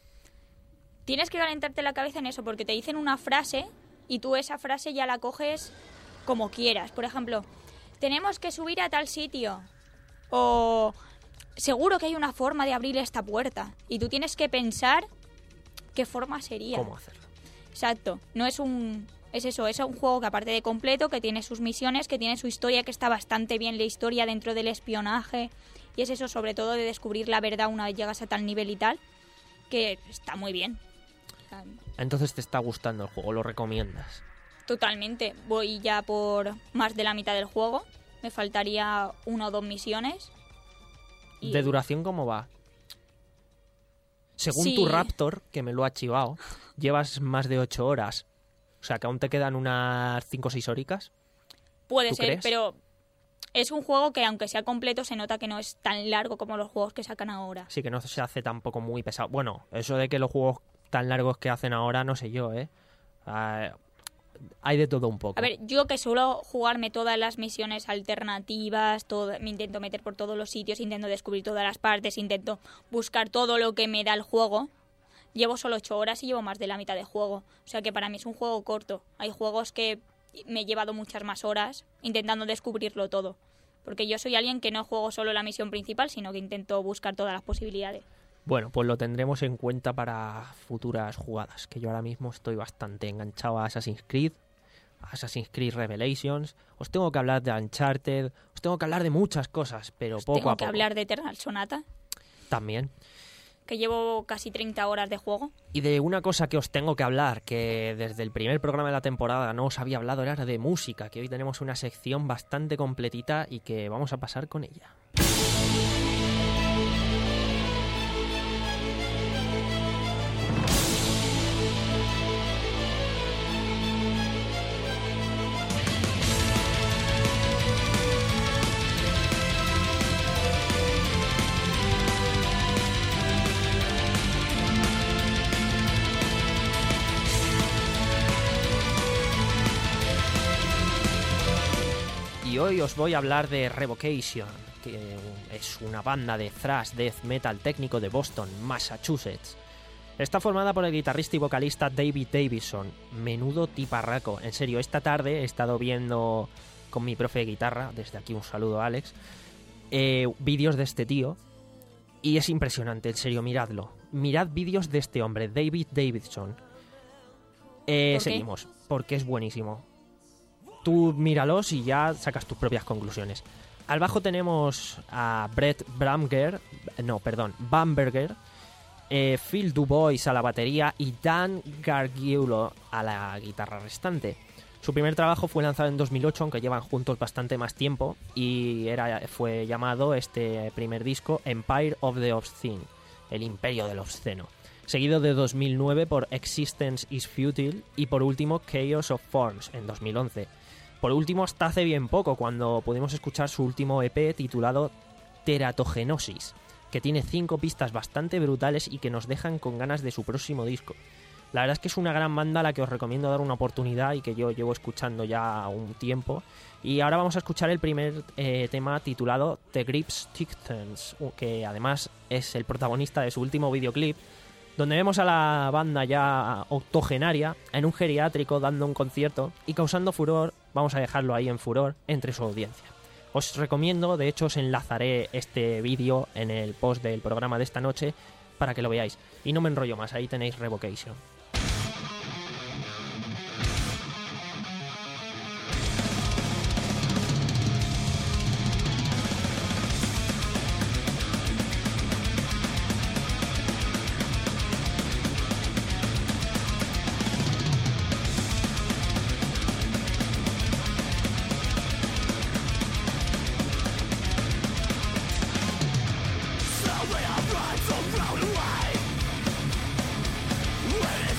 Speaker 2: Tienes que calentarte la cabeza en eso porque te dicen una frase y tú esa frase ya la coges como quieras. Por ejemplo, tenemos que subir a tal sitio o seguro que hay una forma de abrir esta puerta y tú tienes que pensar qué forma sería.
Speaker 1: ¿Cómo hacerlo?
Speaker 2: Exacto, no es un... Es eso, es un juego que aparte de completo, que tiene sus misiones, que tiene su historia, que está bastante bien la historia dentro del espionaje. Y es eso, sobre todo, de descubrir la verdad una vez llegas a tal nivel y tal, que está muy bien. O sea,
Speaker 1: Entonces te está gustando el juego, lo recomiendas.
Speaker 2: totalmente. Voy ya por más de la mitad del juego. Me faltaría una o dos misiones. Y-
Speaker 1: ¿De duración cómo va? Según
Speaker 2: Sí.
Speaker 1: tu Raptor, que me lo ha chivado, llevas más de ocho horas. O sea, que aún te quedan unas cinco o seis hóricas.
Speaker 2: Puede
Speaker 1: ¿Tú
Speaker 2: ser,
Speaker 1: crees?
Speaker 2: pero es un juego que aunque sea completo se nota que no es tan largo como los juegos que sacan ahora.
Speaker 1: Sí, que no se hace tampoco muy pesado. Bueno, eso de que los juegos tan largos que hacen ahora, no sé yo, ¿eh? Ah, hay de todo un poco.
Speaker 2: A ver, yo que suelo jugarme todas las misiones alternativas, todo, me intento meter por todos los sitios, intento descubrir todas las partes, intento buscar todo lo que me da el juego. Llevo solo ocho horas y llevo más de la mitad de juego. O sea que para mí es un juego corto. Hay juegos que me he llevado muchas más horas intentando descubrirlo todo. Porque yo soy alguien que no juego solo la misión principal, sino que intento buscar todas las posibilidades.
Speaker 1: Bueno, pues lo tendremos en cuenta para futuras jugadas, que yo ahora mismo estoy bastante enganchado a Assassin's Creed, a Assassin's Creed Revelations. Os tengo que hablar de Uncharted, os tengo que hablar de muchas cosas, pero poco
Speaker 2: Tengo
Speaker 1: a
Speaker 2: que
Speaker 1: poco.
Speaker 2: hablar de Eternal Sonata,
Speaker 1: También.
Speaker 2: que llevo casi treinta horas de juego.
Speaker 1: Y de una cosa que os tengo que hablar, que desde el primer programa de la temporada no os había hablado, era de música, que hoy tenemos una sección bastante completita y que vamos a pasar con ella. y hoy os voy a hablar de Revocation, que es una banda de thrash death metal técnico de Boston, Massachusetts. Está formada por el guitarrista y vocalista David Davison. Menudo tiparraco. En serio, esta tarde he estado viendo con mi profe de guitarra, desde aquí un saludo a Alex, eh, vídeos de este tío. Y es impresionante, en serio, miradlo. Mirad vídeos de este hombre, David Davison. Eh,
Speaker 2: ¿Por qué?
Speaker 1: seguimos, porque es buenísimo. Tú míralos y ya sacas tus propias conclusiones. Al bajo tenemos a Brett Bamberger, no, perdón, Bamberger, eh, Phil Dubois a la batería y Dan Gargiulo a la guitarra restante. Su primer trabajo fue lanzado en dos mil ocho, aunque llevan juntos bastante más tiempo, y era, fue llamado este primer disco Empire of the Obscene, el imperio del obsceno, seguido de dos mil nueve por Existence is Futile y por último Chaos of Forms en dos mil once. Por último, hasta hace bien poco, cuando pudimos escuchar su último E P titulado Teratogenosis, que tiene cinco pistas bastante brutales y que nos dejan con ganas de su próximo disco. La verdad es que es una gran banda a la que os recomiendo dar una oportunidad y que yo llevo escuchando ya un tiempo. Y ahora vamos a escuchar el primer eh, tema titulado The Grips Tickens, que además es el protagonista de su último videoclip, donde vemos a la banda ya octogenaria en un geriátrico dando un concierto y causando furor, vamos a dejarlo ahí en furor, entre su audiencia. Os recomiendo, de hecho os enlazaré este vídeo en el post del programa de esta noche para que lo veáis. Y no me enrollo más, ahí tenéis Revocation.
Speaker 6: When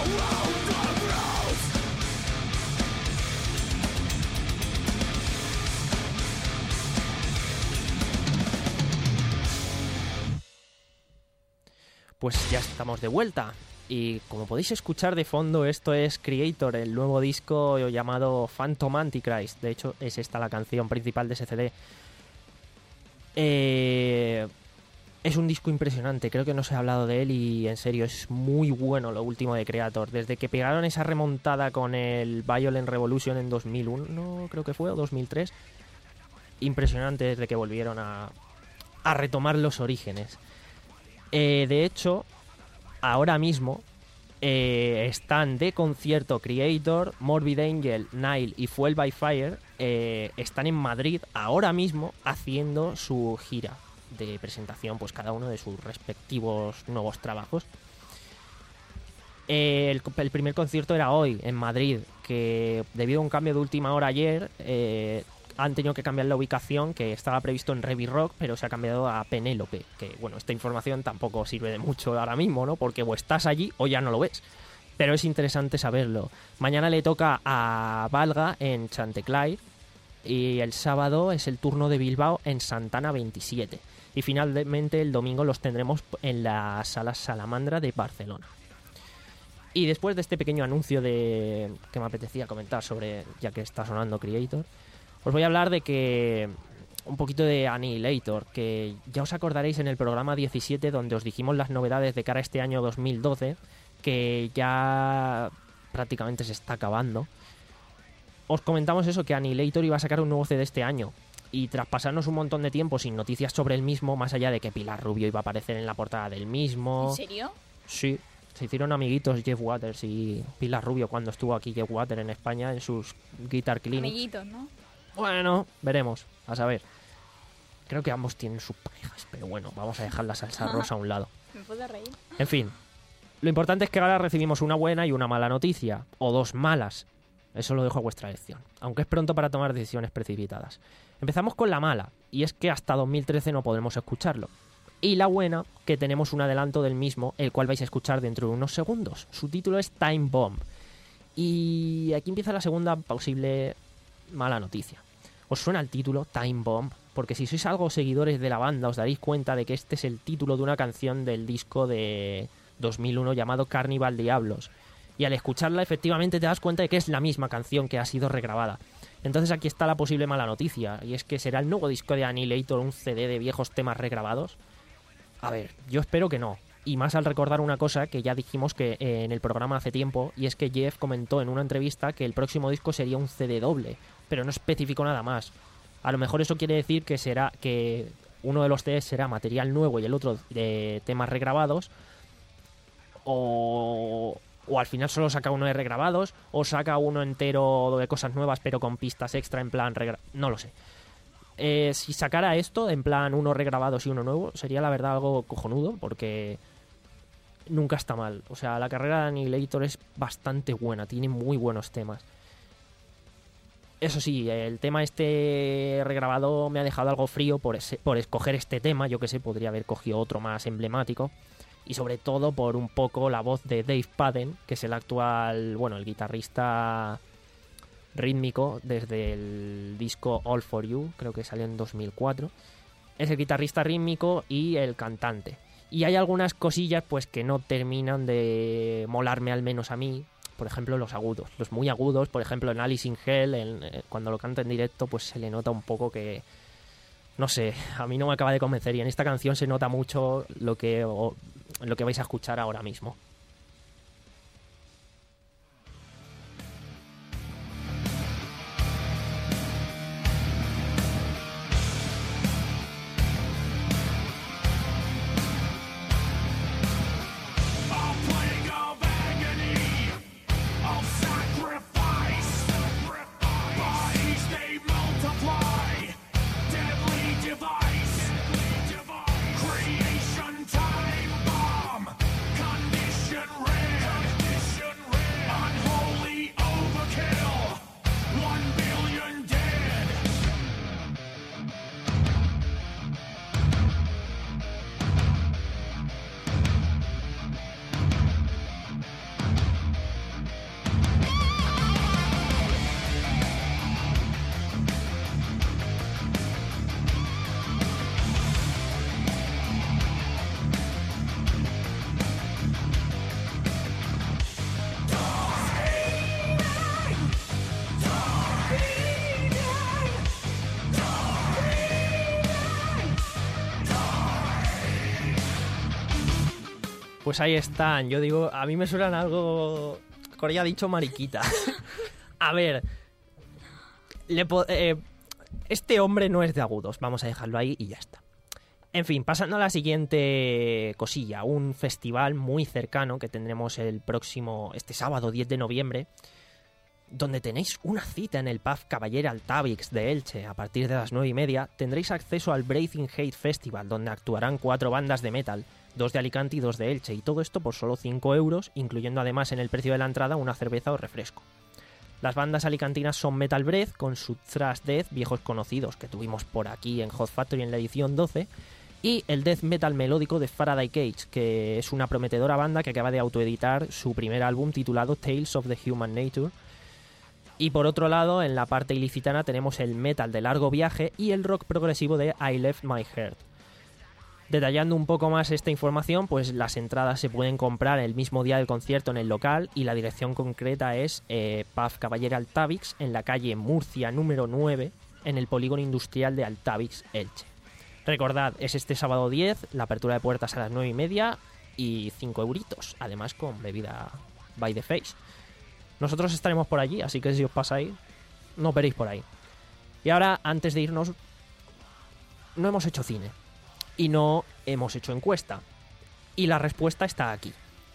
Speaker 1: Pues ya estamos de vuelta y como podéis escuchar de fondo, esto es Creator, el nuevo disco llamado Phantom Antichrist. De hecho es esta la canción principal de ese C D. Eh, es un disco impresionante, creo que no se ha hablado de él y en serio es muy bueno lo último de Creator. Desde que pegaron esa remontada con el Violent Revolution en dos mil uno, creo que fue, o dos mil tres, impresionante desde que volvieron a, a retomar los orígenes. Eh, de hecho, ahora mismo eh, están de concierto Creator, Morbid Angel, Nile y Fuel by Fire. Eh, están en Madrid ahora mismo haciendo su gira de presentación, pues cada uno de sus respectivos nuevos trabajos. Eh, el, el primer concierto era hoy en Madrid, que debido a un cambio de última hora ayer, eh, han tenido que cambiar la ubicación, que estaba previsto en Revi Rock, pero se ha cambiado a Penélope, que bueno, esta información tampoco sirve de mucho ahora mismo, ¿no? Porque o estás allí o ya no lo ves. Pero es interesante saberlo. Mañana le toca a Valga en Chanteclair y el sábado es el turno de Bilbao en Santana veintisiete. Y finalmente el domingo los tendremos en la Sala Salamandra de Barcelona. Y después de este pequeño anuncio de que me apetecía comentar sobre, ya que está sonando Creator, os voy a hablar de que un poquito de Annihilator, que ya os acordaréis en el programa diecisiete donde os dijimos las novedades de cara a este año dos mil doce, que ya prácticamente se está acabando. Os comentamos eso, que Annihilator iba a sacar un nuevo C D este año, y tras pasarnos un montón de tiempo sin noticias sobre el mismo, más allá de que Pilar Rubio iba a aparecer en la portada del mismo...
Speaker 2: ¿En serio?
Speaker 1: Sí, se hicieron amiguitos Jeff Waters y Pilar Rubio cuando estuvo aquí Jeff Waters en España en sus Guitar Clinics.
Speaker 2: Amiguitos, ¿no?
Speaker 1: Bueno, veremos, a saber. Creo que ambos tienen sus parejas, pero bueno, vamos a dejar la salsa rosa a un lado.
Speaker 2: Me puedo reír.
Speaker 1: En fin, lo importante es que ahora recibimos una buena y una mala noticia, o dos malas. Eso lo dejo a vuestra elección, aunque es pronto para tomar decisiones precipitadas. Empezamos con la mala, y es que hasta dos mil trece no podremos escucharlo. Y la buena, que tenemos un adelanto del mismo, el cual vais a escuchar dentro de unos segundos. Su título es Time Bomb. Y aquí empieza la segunda posible mala noticia. ¿Os suena el título, Time Bomb? Porque si sois algo seguidores de la banda os daréis cuenta de que este es el título de una canción del disco de dos mil uno llamado Carnival Diablos. Y al escucharla efectivamente te das cuenta de que es la misma canción que ha sido regrabada. Entonces aquí está la posible mala noticia, y es que será el nuevo disco de Annihilator un C D de viejos temas regrabados. A ver, yo espero que no. Y más al recordar una cosa que ya dijimos que eh, en el programa hace tiempo, y es que Jeff comentó en una entrevista que el próximo disco sería un C D doble, pero no especificó nada más. A lo mejor eso quiere decir que será que uno de los C Ds será material nuevo y el otro de temas regrabados, o, o al final solo saca uno de regrabados, o saca uno entero de cosas nuevas pero con pistas extra en plan regra... no lo sé. Eh, si sacara esto en plan uno regrabados y uno nuevo, sería la verdad algo cojonudo, porque nunca está mal. O sea, la carrera de Annihilator es bastante buena, tiene muy buenos temas. Eso sí, el tema este regrabado me ha dejado algo frío por, ese, por escoger este tema. Yo que sé, podría haber cogido otro más emblemático. Y sobre todo por un poco la voz de Dave Padden, que es el actual, bueno, el guitarrista rítmico desde el disco All For You, creo que salió en dos mil cuatro. Es el guitarrista rítmico y el cantante. Y hay algunas cosillas pues que no terminan de molarme, al menos a mí. Por ejemplo, los agudos, los muy agudos. Por ejemplo, en Alice in Hell, en, eh, cuando lo canta en directo, pues se le nota un poco que... No sé, a mí no me acaba de convencer. Y en esta canción se nota mucho lo que, o, lo que vais a escuchar ahora mismo.
Speaker 6: Creation time bomb, condition
Speaker 1: Pues ahí están. Yo digo, a mí me suenan algo... Corea ha dicho mariquita. A ver... Le po- eh, este hombre no es de agudos. Vamos a dejarlo ahí y ya está. En fin, pasando a la siguiente cosilla. Un festival muy cercano que tendremos el próximo... Este sábado, diez de noviembre... donde tenéis una cita en el pub Caballera Altavix de Elche. A partir de las nueve y media tendréis acceso al Breathing Hate Festival, donde actuarán cuatro bandas de metal, dos de Alicante y dos de Elche, y todo esto por solo cinco euros, incluyendo además en el precio de la entrada una cerveza o refresco. Las bandas alicantinas son Metal Breath, con su thrash death, viejos conocidos que tuvimos por aquí en Hot Factory en la edición doce, y el death metal melódico de Faraday Cage, que es una prometedora banda que acaba de autoeditar su primer álbum titulado Tales of the Human Nature. Y por otro lado, en la parte ilicitana tenemos el metal de largo viaje y el rock progresivo de I Left My Heart. Detallando un poco más esta información, pues las entradas se pueden comprar el mismo día del concierto en el local y la dirección concreta es eh, Pub Caballera Altavix, en la calle Murcia número nueve, en el polígono industrial de Altavix, Elche. Recordad, es este sábado diez, la apertura de puertas a las nueve y media y cinco euritos, además con bebida by the face. Nosotros estaremos por allí, así que si os pasáis, no veréis por ahí. Y ahora, antes de irnos, no hemos hecho cine. Y no hemos hecho encuesta. Y la respuesta está aquí.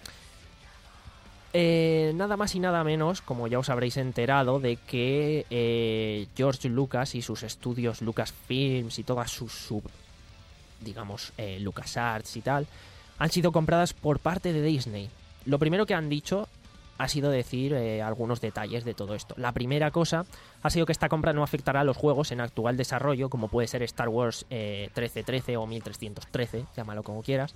Speaker 1: Eh, nada más y nada menos, como ya os habréis enterado, de que eh, George Lucas y sus estudios Lucasfilms y todas sus sub, digamos, eh, LucasArts y tal, han sido compradas por parte de Disney. Lo primero que han dicho ha sido decir eh, algunos detalles de todo esto. La primera cosa ha sido que esta compra no afectará a los juegos en actual desarrollo, como puede ser Star Wars eh, trece trece o mil trescientos trece, llámalo como quieras.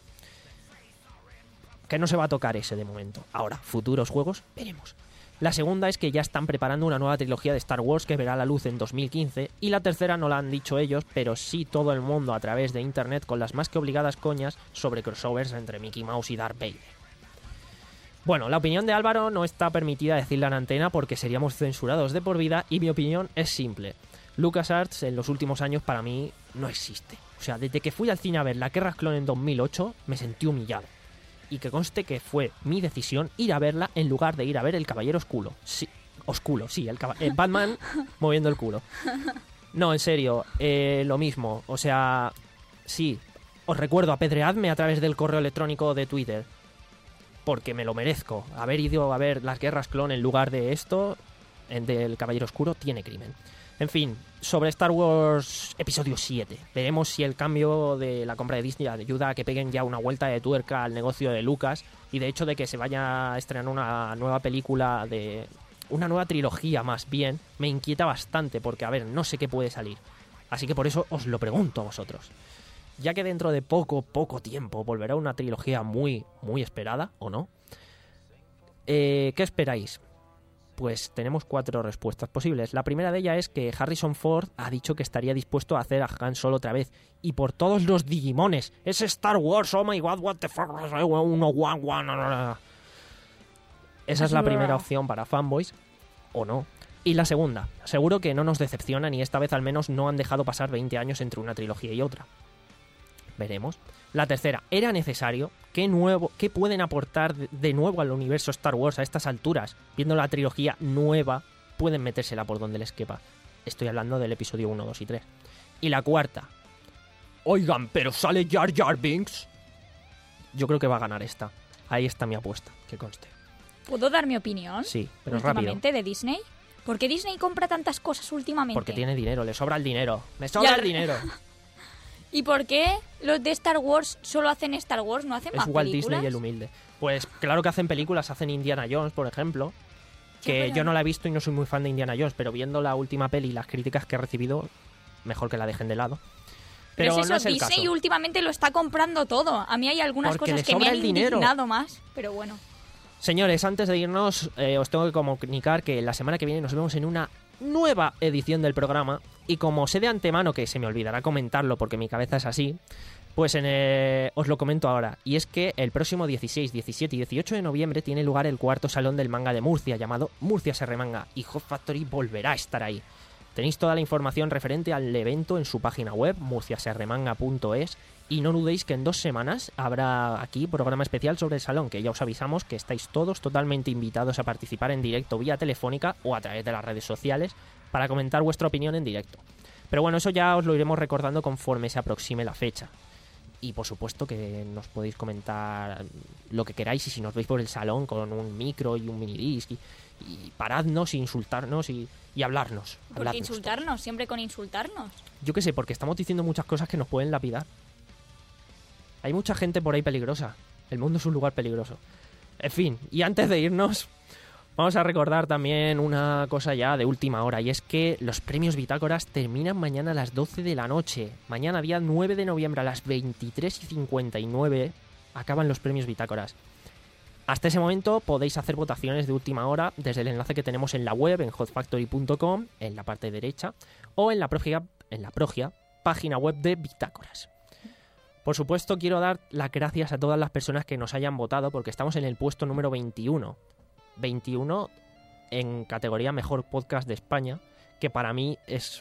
Speaker 1: Que no se va a tocar ese de momento. Ahora, futuros juegos, veremos. La segunda es que ya están preparando una nueva trilogía de Star Wars que verá la luz en dos mil quince. Y la tercera no la han dicho ellos, pero sí todo el mundo a través de internet con las más que obligadas coñas sobre crossovers entre Mickey Mouse y Darth Vader. Bueno, la opinión de Álvaro no está permitida decirla en antena porque seríamos censurados de por vida y mi opinión es simple. LucasArts en los últimos años para mí no existe. O sea, desde que fui al cine a ver La Guerra Clon en dos mil ocho me sentí humillado. Y que conste que fue mi decisión ir a verla en lugar de ir a ver El Caballero Oscuro. Sí, Oscuro, sí, el, cab- el Batman moviendo el culo. No, en serio, eh, lo mismo. O sea, sí, os recuerdo, apedreadme a través del correo electrónico de Twitter. Porque me lo merezco. Haber ido a ver Las Guerras Clon en lugar de esto, en del Caballero Oscuro, tiene crimen. En fin, sobre Star Wars Episodio siete. Veremos si el cambio de la compra de Disney ayuda a que peguen ya una vuelta de tuerca al negocio de Lucas. Y de hecho de que se vaya a estrenar una nueva película de... Una nueva trilogía más bien. Me inquieta bastante porque, a ver, no sé qué puede salir. Así que por eso os lo pregunto a vosotros. Ya que dentro de poco, poco tiempo volverá una trilogía muy, muy esperada, ¿o no? Eh, ¿Qué esperáis? Pues tenemos cuatro respuestas posibles. La primera de ellas es que Harrison Ford ha dicho que estaría dispuesto a hacer a Han Solo otra vez. Y por todos los Digimones. Es Star Wars, oh my god, what the fuck. Uno, one, one. Esa es la primera opción para fanboys, ¿o no? Y la segunda, seguro que no nos decepcionan y esta vez al menos no han dejado pasar veinte años entre una trilogía y otra. Veremos. La tercera, ¿era necesario? ¿Qué nuevo, qué pueden aportar de nuevo al universo Star Wars a estas alturas? Viendo la trilogía nueva, pueden metérsela por donde les quepa. Estoy hablando del episodio uno, dos y tres. Y la cuarta, oigan, pero sale Jar Jar Binks. Yo creo que va a ganar esta. Ahí está mi apuesta, que conste.
Speaker 2: ¿Puedo dar mi opinión?
Speaker 1: Sí, pero rápido.
Speaker 2: Últimamente de Disney. ¿Por qué Disney compra tantas cosas últimamente?
Speaker 1: Porque tiene dinero, le sobra el dinero. ¡Me sobra
Speaker 2: Ya-
Speaker 1: el dinero!
Speaker 2: ¿Y por qué los de Star Wars solo hacen Star Wars? ¿No hacen más
Speaker 1: Es Walt
Speaker 2: películas?
Speaker 1: Disney el humilde. Pues claro que hacen películas, hacen Indiana Jones, por ejemplo. Que
Speaker 2: pero-
Speaker 1: yo no la he visto y no soy muy fan de Indiana Jones, pero viendo la última peli y las críticas que he recibido, mejor que la dejen de lado. Pero,
Speaker 2: Pero es eso,
Speaker 1: no es el
Speaker 2: Disney
Speaker 1: caso.
Speaker 2: últimamente lo está comprando todo. A mí hay algunas
Speaker 1: Porque
Speaker 2: cosas
Speaker 1: le
Speaker 2: que me
Speaker 1: sobra
Speaker 2: han
Speaker 1: el dinero.
Speaker 2: indignado más, pero bueno.
Speaker 1: Señores, antes de irnos, eh, os tengo que comunicar que la semana que viene nos vemos en una nueva edición del programa. Y como sé de antemano que se me olvidará comentarlo porque mi cabeza es así, pues en, eh, os lo comento ahora. Y es que el próximo dieciséis, diecisiete y dieciocho de noviembre tiene lugar el cuarto salón del manga de Murcia, llamado Murcia se remanga. Y Hot Factory volverá a estar ahí. Tenéis toda la información referente al evento en su página web, murcia se remanga punto es, y no dudéis que en dos semanas habrá aquí programa especial sobre el salón, que ya os avisamos que estáis todos totalmente invitados a participar en directo vía telefónica o a través de las redes sociales para comentar vuestra opinión en directo. Pero bueno, eso ya os lo iremos recordando conforme se aproxime la fecha. Y por supuesto que nos podéis comentar lo que queráis, y si nos veis por el salón con un micro y un minidisc, y, y paradnos, y insultarnos y, y hablarnos.
Speaker 2: ¿Por qué
Speaker 1: hablarnos
Speaker 2: insultarnos?
Speaker 1: todos.
Speaker 2: Siempre con insultarnos.
Speaker 1: Yo qué sé, porque estamos diciendo muchas cosas que nos pueden lapidar. Hay mucha gente por ahí peligrosa. El mundo es un lugar peligroso. En fin, y antes de irnos, vamos a recordar también una cosa ya de última hora, y es que los premios Bitácoras terminan mañana a las doce de la noche. Mañana, día nueve de noviembre, a las veintitrés y cincuenta y nueve, acaban los premios Bitácoras. Hasta ese momento podéis hacer votaciones de última hora desde el enlace que tenemos en la web, en hot factory punto com, en la parte derecha, o en la progia, en la progia página web de Bitácoras. Por supuesto, quiero dar las gracias a todas las personas que nos hayan votado, porque estamos en el puesto número veintiuno. veintiuno en categoría Mejor Podcast de España, que para mí es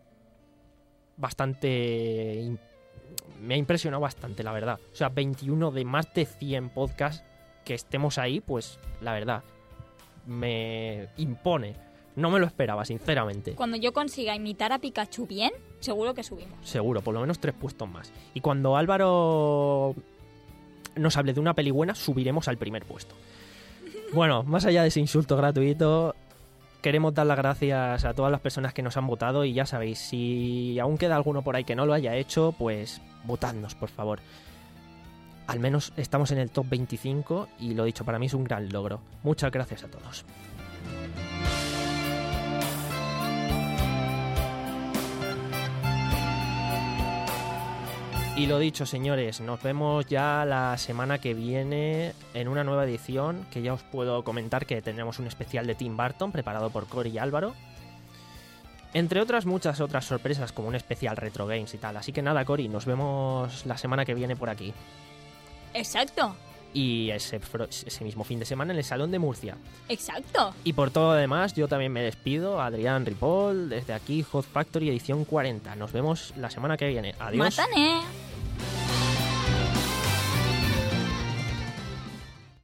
Speaker 1: bastante... me ha impresionado bastante, la verdad. O sea, veintiuno de más de cien podcasts, que estemos ahí, pues la verdad, me impone. No me lo esperaba, sinceramente.
Speaker 2: Cuando yo consiga imitar a Pikachu bien, seguro que subimos.
Speaker 1: Seguro, por lo menos tres puestos más. Y cuando Álvaro nos hable de una peli buena, subiremos al primer puesto. Bueno, más allá de ese insulto gratuito, queremos dar las gracias a todas las personas que nos han votado, y ya sabéis, si aún queda alguno por ahí que no lo haya hecho, pues votadnos, por favor. Al menos estamos en el top veinticinco y lo dicho, para mí es un gran logro. Muchas gracias a todos. Y lo dicho, señores, nos vemos ya la semana que viene en una nueva edición, que ya os puedo comentar que tendremos un especial de Tim Burton preparado por Cory y Álvaro, entre otras muchas otras sorpresas, como un especial Retro Games y tal. Así que nada, Cory, nos vemos la semana que viene por aquí.
Speaker 2: Exacto.
Speaker 1: Y ese, ese mismo fin de semana en el Salón de Murcia.
Speaker 2: Exacto.
Speaker 1: Y por todo lo demás, yo también me despido. Adrián Ripoll, desde aquí, Hot Factory edición cuarenta. Nos vemos la semana que viene. Adiós.
Speaker 2: ¡Mátane!